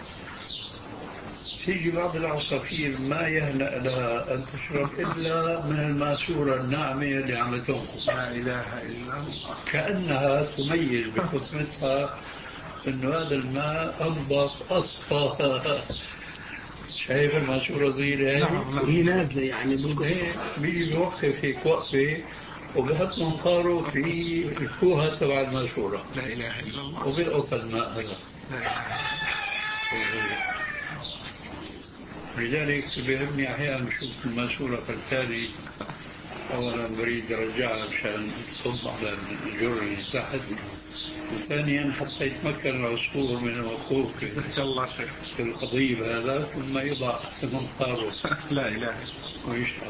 تيجي بعض العصافير ما يهنأ لها أن تشرب إلا من الماسورة الناعمة اللي عم تنقص. لا إله إلا الله. كأنها تميز بخطمتها إنه هذا الماء أنضف أصفى. شايف الماسورة صغيرة هي؟ نعم. وهي نازلة يعني بالقصة. بيجي بوقف هيك وقفة وبحط منقاره في الفوهة تبع الماسورة. لا إله إلا الله. وبيلقط الماء هذا. لا إله إلا الله. لذلك بيهمني أحيانا نشوف الماسورة فالتالي أولا بريد رجعها مشان تصب على الجر اللي تحت، وثانيا حتى يتمكن العصفور من الوقوف جزاك الله خير في القضيب هذا ثم يضع منقاره لا إله ويشرب.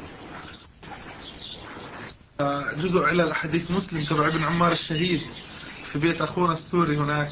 جزء على الحديث مسلم تبع ابن عمار الشهيد في بيت أخونا السوري هناك.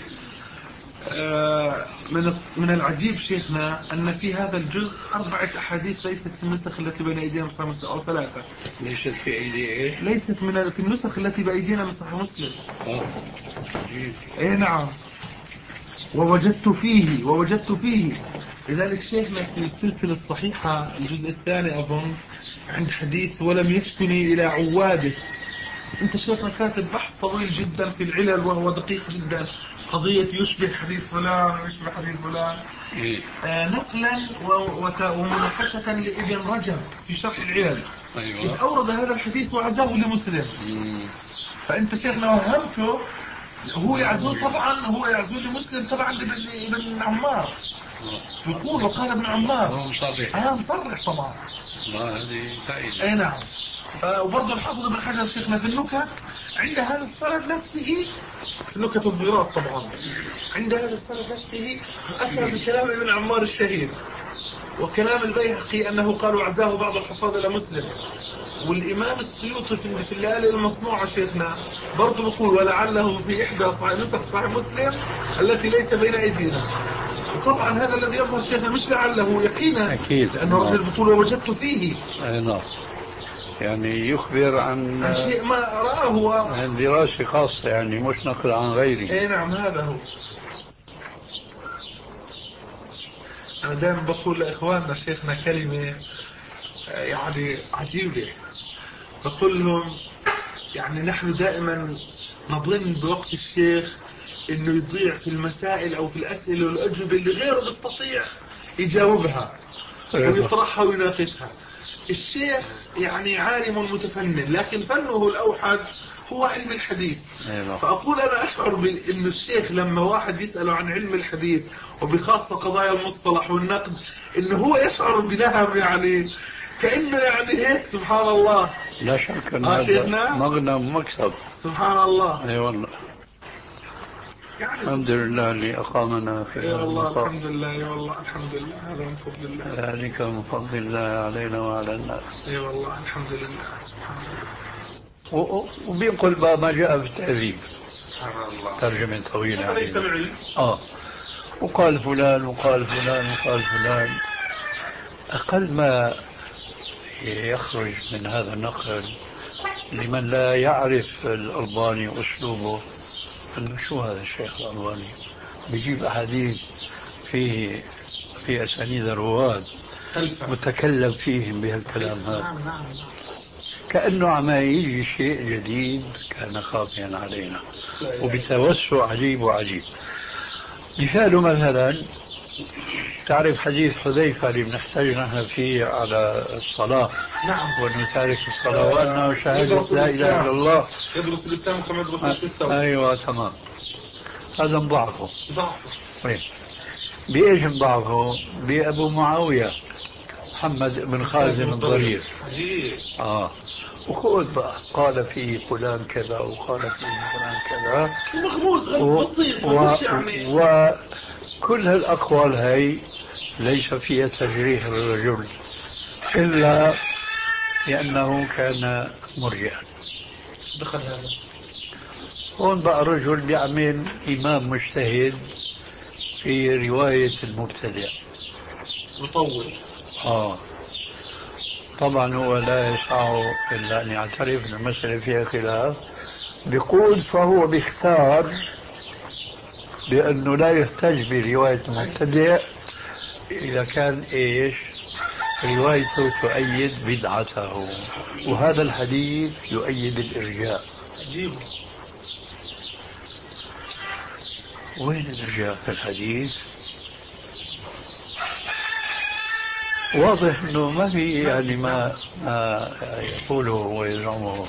من من العجيب شيخنا أن في هذا الجزء أربعة أحاديث ليست في النسخ التي بين أيدينا من صحيح مسلم، أو ثلاثة ليست في أيدي إيه؟ ليست من في النسخ التي بأيدينا من صحيح مسلم. آه. إيه نعم. ووجدت فيه ووجدت فيه لذلك شيخنا في السلسلة الصحيحة الجزء الثاني أظن عند حديث ولم يسكني إلى عواده. أنت شيخنا كاتب بحث طويل جدا في العلل وهو دقيق جدا، قضية يشبه حديث فلان ويشبه حديث فلان، آه نقلا ومناقشة لابن رجب في شرح العلل. أيوة. إذ أورد هذا الحديث وعزاه لمسلم. مم. فأنت شيخنا وهمته هو يعزوه طبعا، هو يعزوه لمسلم طبعا لابن عمار. يقول وقال ابن عمار هو مصرح. اه مصرح طبعا. ما هذه فائدة. اي نعم. وبرضه الحافظ ابن حجر شيخنا في النكت عند هذا السند نفسه، في النكت والزغراف طبعا، عند هذا السند نفسه أتى بكلام ابن عمار الشهيد وكلام البيهقي أنه قالوا عزاه بعض الحفاظ إلى مسلم. والإمام السيوطي في الليالي المصنوعة شيخنا برضه يقول ولعله في إحدى نسخ صحيح مسلم التي ليس بين أيدينا. وطبعا هذا الذي يظهر شيخنا مش لعله يقينا أكيد، لأنه رجل البطولة وجدت فيه. أي نعم. يعني يخبر عن, عن شيء ما رآه عن دراسة خاصة، يعني مش نقل عن غيره. اي نعم هذا هو. أنا دائما بقول لإخواننا شيخنا كلمة يعني عجيبة، بقول لهم يعني نحن دائما نظن بوقت الشيخ إنه يضيع في المسائل أو في الأسئلة والأجوبة اللي غيره بيستطيع يجاوبها ويطرحها ويناقشها. الشيخ يعني عالم متفنن لكن فنه الأوحد هو علم الحديث. فأقول أنا أشعر بأن الشيخ لما واحد يسأله عن علم الحديث وبخاصة قضايا المصطلح والنقد إنه هو يشعر بنهم، يعني كأنه يعني هيك سبحان الله. لا شك أن هذا مغنم مكسب. سبحان الله. أي والله. يعني الحمد لله اللي أقامنا في هذا المقام. الحمد لله. أي والله الحمد لله، هذا من فضل الله. ذلك من فضل الله علينا وعلى الناس. أي والله الحمد لله سبحان الله. وبينقل ما جاء في التهذيب. سبحان الله. ترجمة طويلة علينا. آه. وقال فلان وقال فلان وقال فلان. أقل ما يخرج من هذا النقل لمن لا يعرف الألباني وأسلوبه أنه شو هذا الشيخ الألباني بيجيب أحاديث فيه في أسانيد الرواد متكلم فيهم بهالكلام هذا، كأنه عم يجي شيء جديد كان خاطئا علينا وبتوسع عجيب وعجيب. مثال مثلا تعرف حديث حذيفة اللي بنحتاج نحن فيه على الصلاة. نعم. ونتارك الصلاة وأنه شهادة لا إله إلا الله يدرس الإسلام كما يدرس الثوب. أيوة تمام. هذا ضعفه. ضعفه. طيب بإيش ضعفه؟ بأبو معاوية محمد بن خالد بن الضرير. آه. وخذ بقى قال فيه فلان كذا وقال فيه فلان كذا. مغموز بسيط و... مش يعني. وكل هالأقوال هاي ليس فيها تجريح الرجل إلا لأنه كان مرجئا. دخل هذا. هون بقى رجل بيعمل إمام مجتهد في رواية المبتدع. مطول. آه. طبعا هو لا يسعه إلا أن يعترف أن المسألة فيها خلاف، بيقول فهو بيختار بأنه لا يحتج برواية المبتدع إذا كان إيش روايته تؤيد بدعته، وهذا الحديث يؤيد الإرجاء. عجيب. وين الإرجاء في الحديث؟ واضح انه ما في يعني ما, ما يقوله ويزعمه.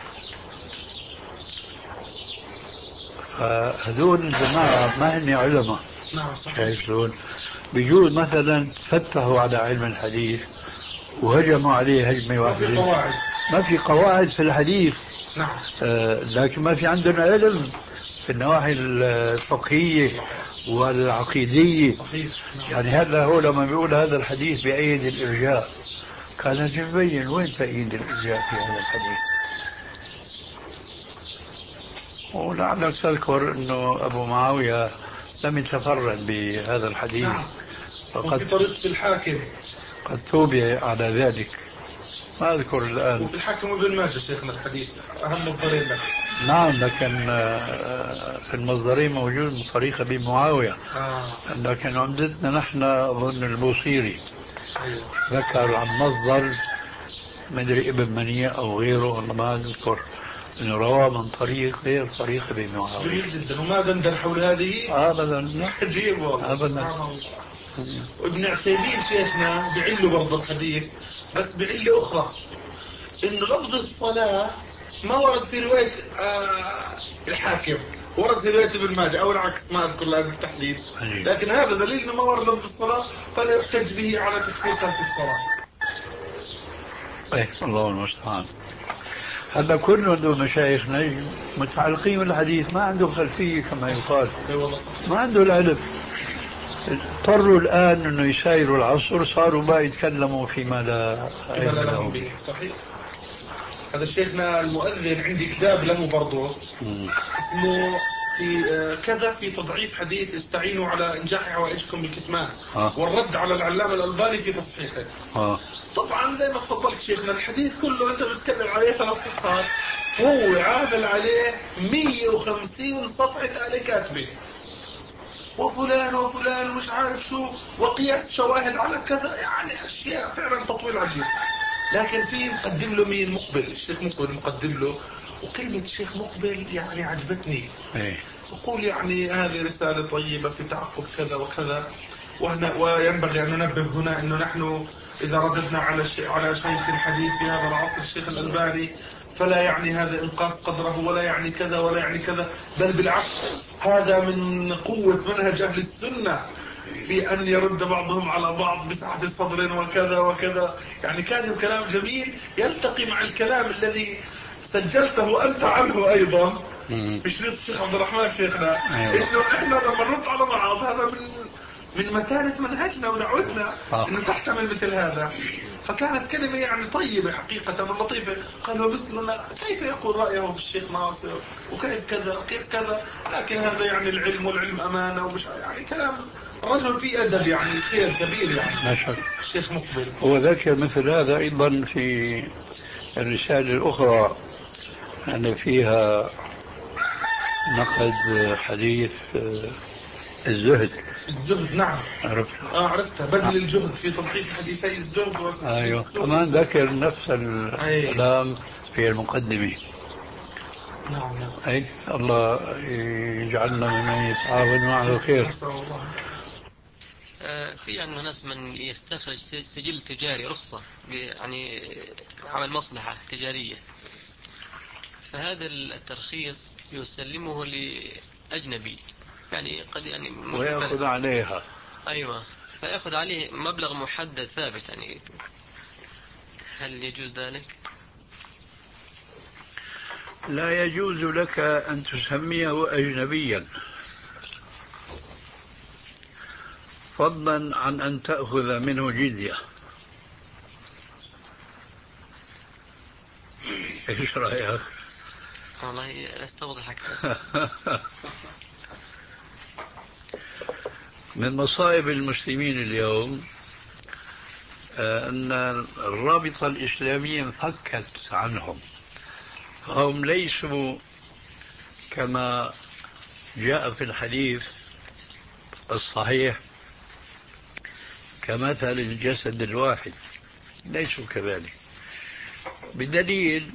فهذول الجماعة ما هن علماء. نعم صحيح. بيجوز مثلا فتحوا على علم الحديث وهجموا عليه هجمة ما في واحدة. قواعد. ما في قواعد في الحديث. نعم. آه لكن ما في عندنا علم في النواحي الفقهية والعقيدية. صحيح. نعم. يعني هذا هو لما بيقول هذا الحديث بأيد الإرجاء، كان يبين وين تأييد الإرجاء في هذا الحديث. ولعلك تذكر أنه أبو معاوية لم يتفرد بهذا الحديث. نعم. فقد وفي طريقة الحاكم قد توبع على ذلك، ما أذكر الآن. وفي الحاكم وابن ماجه شيخنا الحديث أهم مصدرين لك. نعم، لكن في المصدرين موجود من طريق أبي معاوية. آه. لكن عمدتنا نحن أظن البوصيري. أيوة. ذكر عن مصدر مدري ابن منيع أو غيره، والله ما أذكر، انه رواه من طريق غير طريق ابي معاويه. جميل جدا. وما دندن حول هذه ابدا. لا عجيب والله. ابدا. وابن عثيمين شيخنا بعله برضه الحديث، بس بعله اخرى، انه لفظ الصلاه ما ورد في روايه آه الحاكم، ورد في روايه ابن ماجه او العكس، ما اذكر الان بالتحديد. لكن هذا دليل انه ما ورد لفظ الصلاه، فلا يحتج به على تكفير ترك الصلاه. ايه الله المستعان. هذا كل من مشايخنا متعلقين بالحديث ما عنده خلفية كما يقال، ما عنده العلم. اضطروا الآن أنه يسايروا العصر، صاروا ما يتكلموا فيما لا علم لهم به. صحيح. هذا شيخنا المؤذن عندي كتاب له برضه اسمه في كذا في تضعيف حديث استعينوا على إنجاح حوائجكم بالكتمان، آه. والرد على العلامة الألباني في تصحيحه. آه. طبعا زي ما تفضلت شيخنا الحديث كله أنت بتتكلم عليه ثلاث صفحات، هو عامل عليه مية وخمسين صفحة آلة كاتبة، وفلان وفلان مش عارف شو، وقياس شواهد على كذا، يعني أشياء فعلا تطويل عجيب. لكن في مقدم له مين؟ مقبل، الشيخ مقبل مقدم له، وكلمة الشيخ مقبل يعني عجبتني. ايه. يقول يعني هذه رسالة طيبة في تعقب كذا وكذا، وهنا وينبغي أن ننبه هنا أنه نحن إذا رددنا على على شيخ الحديث في هذا العصر الشيخ الألباني فلا يعني هذا إنقاص قدره، ولا يعني كذا ولا يعني كذا، بل بالعكس هذا من قوة منهج أهل السنة في أن يرد بعضهم على بعض بسعة صدر وكذا وكذا. يعني كان كلام جميل يلتقي مع الكلام الذي سجلته أنت عنه أيضا في شريط الشيخ عبد الرحمن شيخنا. أيوة. إنه إحنا لما نرد على بعض هذا من من متانة منهجنا ودعوتنا آه. إنه تحتمل مثل هذا. فكانت كلمة يعني طيبة حقيقة ولطيفة. قالوا مثلنا كيف يقول رأيه في الشيخ ناصر وكيف كذا وكيف كذا، لكن هذا يعني العلم، والعلم أمانة، ومش يعني كلام رجل فيه أدب، يعني خير كبير يعني. ما شك. الشيخ مقبل هو ذكر مثل هذا أيضا في الرسالة الأخرى أن فيها نقد حديث الزهد. الزهد نعم عرفتها. اه عرفتها بذل الجهد في تلخيص حديثي الزهد و... ايوه كمان ذكر نفس الكلام في المقدمة. نعم نعم. اي الله يجعلنا ممن يتعاون معه الخير. في عندنا ناس من يستخرج سجل تجاري رخصة يعني عمل مصلحة تجارية، فهذا الترخيص يسلمه لأجنبي يعني قد يعني ويأخذ عليها. أيوة، فيأخذ عليه مبلغ محدد ثابت، يعني هل يجوز ذلك؟ لا يجوز لك أن تسميه أجنبيا، فضلا عن أن تأخذ منه جزية. ايش رأيك؟ والله استوضحك. من مصائب المسلمين اليوم أن الرابطة الإسلامية انفكت عنهم، هم ليسوا كما جاء في الحديث الصحيح كمثل الجسد الواحد، ليسوا كذلك، بدليل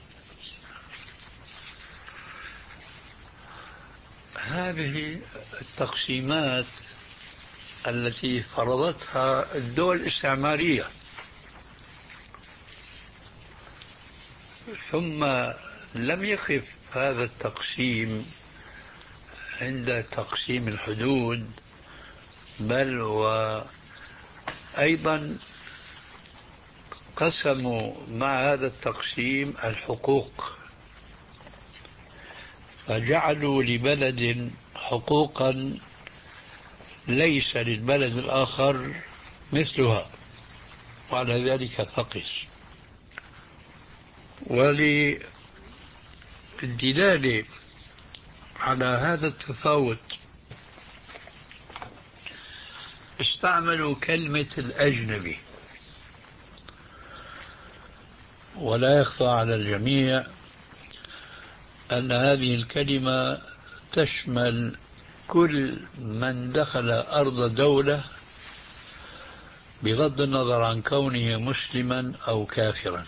هذه التقسيمات التي فرضتها الدول الاستعمارية، ثم لم يقف هذا التقسيم عند تقسيم الحدود، بل وأيضا قسموا مع هذا التقسيم الحقوق، فجعلوا لبلد حقوقا ليس للبلد الآخر مثلها، وعلى ذلك فقس. وللدلالة على هذا التفاوت استعملوا كلمة الأجنبي، ولا يخفى على الجميع أن هذه الكلمة تشمل كل من دخل أرض دولة بغض النظر عن كونه مسلما أو كافرا،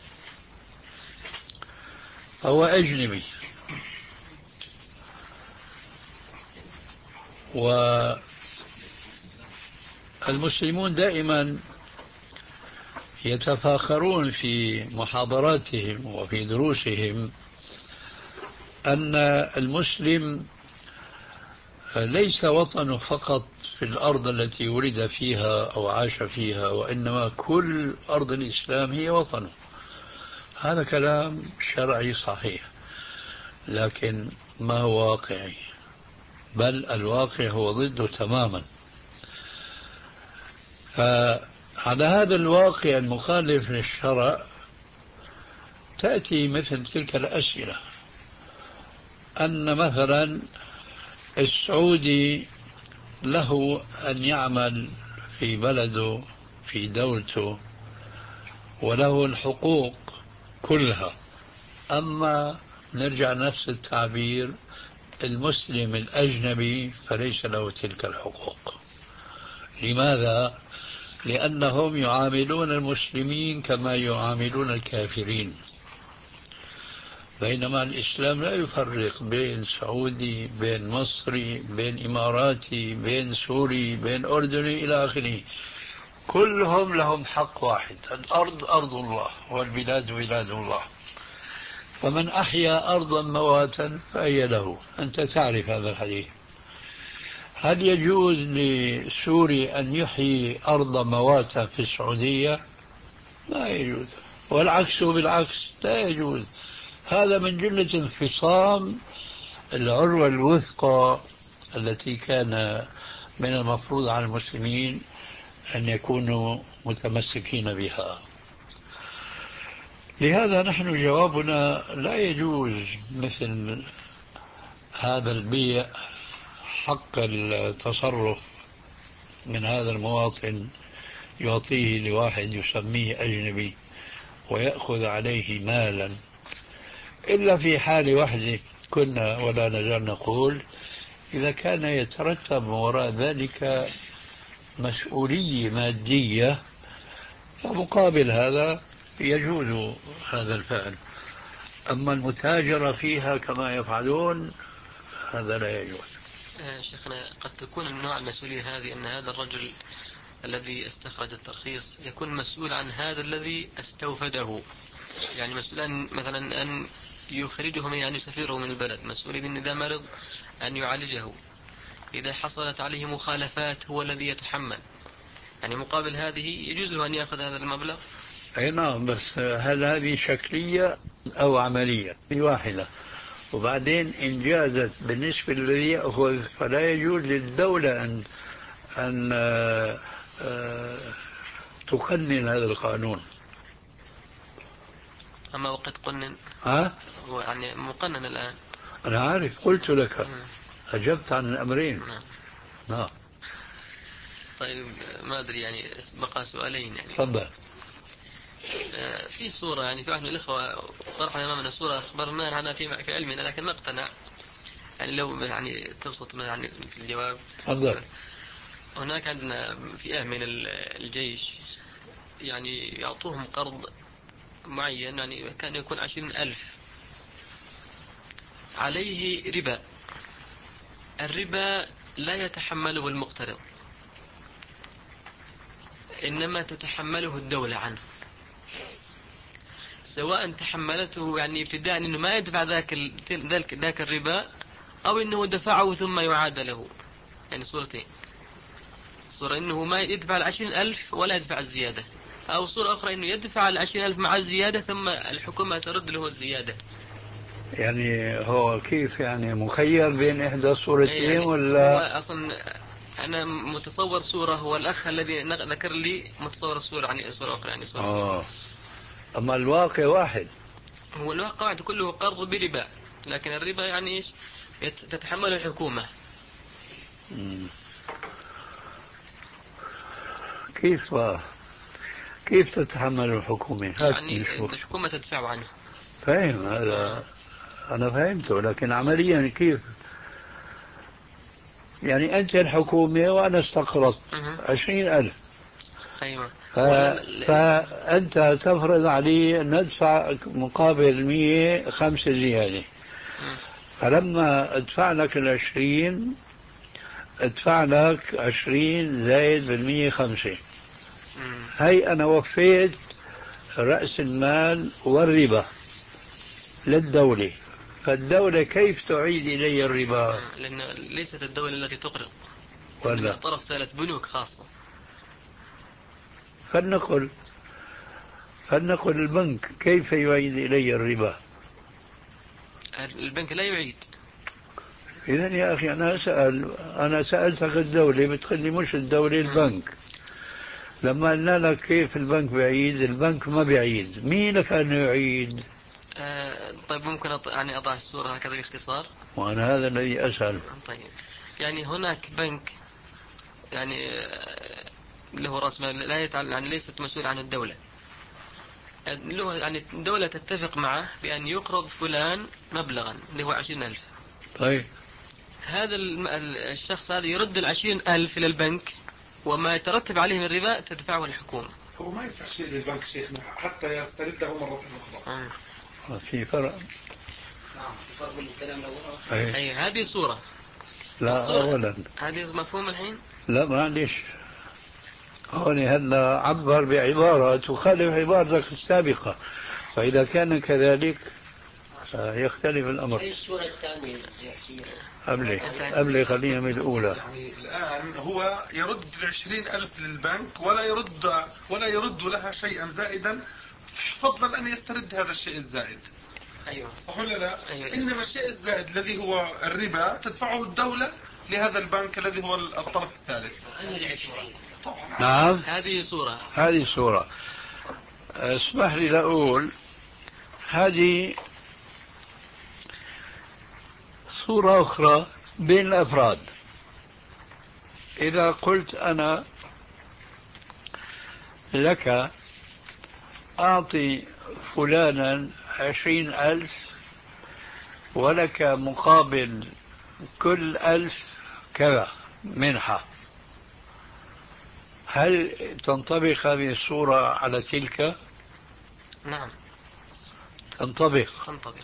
فهو أجنبي. والمسلمون دائما يتفاخرون في محاضراتهم وفي دروسهم أن المسلم ليس وطنه فقط في الأرض التي ولد فيها أو عاش فيها، وإنما كل أرض الإسلام هي وطنه. هذا كلام شرعي صحيح، لكن ما هو واقعي؟ بل الواقع هو ضده تماما. فعلى هذا الواقع المخالف للشرع تأتي مثل تلك الأسئلة، أن مثلا السعودي له أن يعمل في بلده في دولته وله الحقوق كلها، أما نرجع نفس التعبير المسلم الأجنبي فليس له تلك الحقوق. لماذا؟ لأنهم يعاملون المسلمين كما يعاملون الكافرين، بينما الإسلام لا يفرق بين سعودي، بين مصري، بين إماراتي، بين سوري، بين أردني إلى آخره. كلهم لهم حق واحد، الأرض أرض الله والبلاد بلاد الله، فمن أحيا أرضا مواتا فهي له. أنت تعرف هذا الحديث. هل يجوز لسوري أن يحيي أرض مواتا في السعودية؟ لا يجوز، والعكس بالعكس لا يجوز. هذا من جملة انفصام العروة الوثقى التي كان من المفروض على المسلمين أن يكونوا متمسكين بها. لهذا نحن جوابنا لا يجوز مثل هذا البيع، حق التصرف من هذا المواطن يعطيه لواحد يسميه أجنبي ويأخذ عليه مالا، إلا في حال واحدة كنا ولا نزال نقول: إذا كان يترتب وراء ذلك مسؤولية مادية فمقابل هذا يجوز هذا الفعل. أما المتاجرة فيها كما يفعلون هذا لا يجوز. شيخنا، قد تكون من نوع المسؤولية هذه أن هذا الرجل الذي استخرج الترخيص يكون مسؤول عن هذا الذي استوفده، يعني مسؤول مثلا أن يخرجه من أن يسافره من البلد، مسؤول إن إذا مرض أن يعالجه، إذا حصلت عليه مخالفات هو الذي يتحمل، يعني مقابل هذه يجوز له أن يأخذ هذا المبلغ. أي نعم، بس هل هذه شكلية أو عملية؟ واحدة. وبعدين إن جازت بالنسبة للذي يأخذ فلا يجوز للدولة أن أن تقنن هذا القانون. أما وقد قنن ها؟ هو يعني مقنن الآن. أنا عارف، قلت لك م. أجبت عن الأمرين. نعم. نعم. طيب ما أدري، يعني بقى سؤالين يعني. تفضل. في صورة، يعني في واحد من الإخوة طرح أمامنا صورة أخبرنا عنها في في علمنا لكن ما اقتنع، يعني لو يعني تبسط يعني في الجواب. تفضل. هناك عندنا فئة من الجيش يعني يعطوهم قرض معين، يعني كان يكون عشرين ألف عليه ربا. الربا لا يتحمله المقترض، إنما تتحمله الدولة عنه، سواء تحملته يعني ابتداء أنه ما يدفع ذاك ذاك ذاك الربا، أو أنه دفعه ثم يعاد له. يعني صورتين: صورة أنه ما يدفع العشرين ألف ولا يدفع الزيادة، أو صورة أخرى أنه يدفع العشرين ألف مع الزيادة ثم الحكومة ترد له الزيادة. يعني هو كيف يعني مخير بين إحدى الصورتين يعني ولا؟ هو أصلا أنا متصور صورة، هو الأخ الذي ذكر لي متصور الصورة يعني صورة أخرى يعني صورة آه. أما الواقع واحد. هو الواقع كله قرض بربا، لكن الربا يعني إيش تتحمل الحكومة. مم. كيف كيف تتحمل الحكومة؟ يعني الحكومة تدفع عنه. فاهم هذا. أنا فهمته، لكن عمليا كيف؟ يعني أنت الحكومة وأنا استقرضت عشرين ألف. أيوة. ف... فأنت تفرض علي أن ندفع مقابل مية خمسة زيادة. فلما ادفع لك العشرين ادفع لك عشرين زائد بالمية خمسة. هاي أنا وفيت رأس المال والربا للدولة. فالدولة كيف تعيد إلي الربا؟ لأن ليست الدولة التي تقرض، ولا طرف ثالث، بنوك خاصة. فلنقل فلنقل البنك كيف يعيد إلي الربا؟ البنك لا يعيد. إذن يا أخي أنا أسأل أنا سألتك الدولة بتقول لي مش الدولة البنك. لما قلنا لك كيف البنك بيعيد، البنك ما بيعيد، مين كان يعيد؟ آه طيب ممكن أط... يعني أضع الصورة هكذا باختصار. وأنا هذا الذي أسأل. طيب يعني هناك بنك يعني له رأس مال لا يتعلم، يعني ليست مسؤول عن الدولة. له يعني الدولة تتفق معه بأن يقرض فلان مبلغا اللي هو عشرين ألف. طيب هذا الشخص هذا يرد العشرين ألف إلى البنك، وما يترتب عليه من ربا تدفعه الحكومة. هو ما يدفع شيء للبنك شيخنا حتى يسترده مرة أخرى. آه. في فرق. نعم في فرق بين الكلام الأول. أي. أي هذه صورة. لا أولا هذه مفهوم الحين؟ لا معلش، هون هلا عبر بعبارة تخالف عبارتك السابقة، فإذا كان كذلك يختلف الأمر. أي الصورة الثانية يحكيها؟ قبل قبل خلينا من الأولى. يعني الآن هو يرد العشرين ألف للبنك ولا يرد ولا يرد لها شيئا زائدا، فضلا أن يسترد هذا الشيء الزائد. أيوة. صح ولا لا؟ أيوة. إنما الشيء الزائد الذي هو الربا تدفعه الدولة لهذا البنك الذي هو الطرف الثالث. طبعا. نعم هذه صورة. هذه صورة. اسمح لي لأقول هذه صورة أخرى بين الأفراد. إذا قلت أنا لك أعطي فلانا عشرين ألف ولك مقابل كل ألف كذا منحة، هل تنطبق هذه الصورة على تلك؟ نعم تنطبق. تنطبق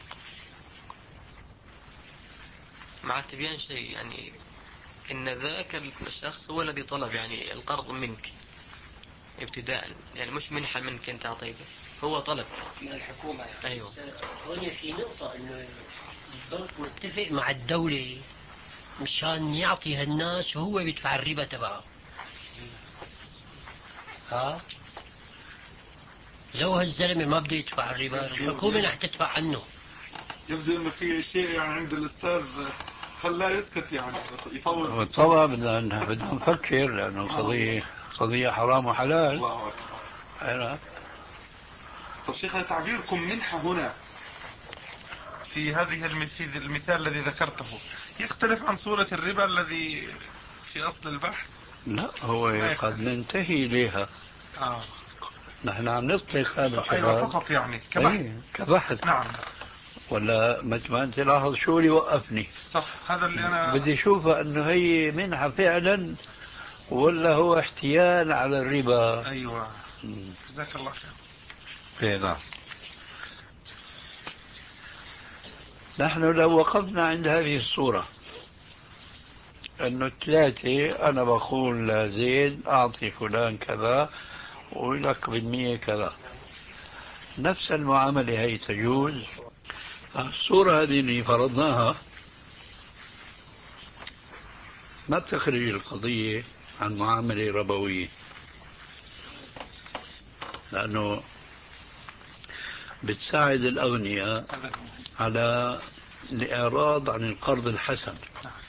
مع تبيان شيء، يعني إن ذاك الشخص هو الذي طلب يعني القرض منك ابتداء، يعني مش منحة منك أنت أعطيه، هو طلب من الحكومة يعني. أيوه. هون في نقطة إنه البنك متفق مع الدولة مشان يعطي هالناس وهو بيدفع الربا تبعه. ها لو هالزلمة ما بده يدفع الربا الحكومة رح تدفع عنه. يبدو انه في شيء يعني عند الاستاذ خلاه يسكت يعني يطول. طبعا بدنا بدنا نفكر لانه قضيه قضيه حرام وحلال. الله اكبر. طيب شيخنا تعبيركم منحة هنا في هذه المثال, المثال الذي ذكرته يختلف عن صورة الربا الذي في اصل البحث؟ لا هو قد ننتهي اليها. اه نحن عم نطلق هذا الكلام. ايوه فقط يعني كبحث. أيه كبحث. نعم. ولا مثل ما انت لاحظ شو اللي وقفني. صح هذا اللي انا بدي اشوفها انه هي منحة فعلا ولا هو احتيال على الربا. ايوه جزاك الله خير. نعم. نحن لو وقفنا عند هذه الصورة انه ثلاثة انا بقول لزيد اعطي فلان كذا ولك بالمية كذا، نفس المعاملة هي تجوز. الصورة هذه اللي فرضناها ما بتخرج القضية عن معاملة ربوية. لأنه بتساعد الأغنياء على الإعراض عن القرض الحسن.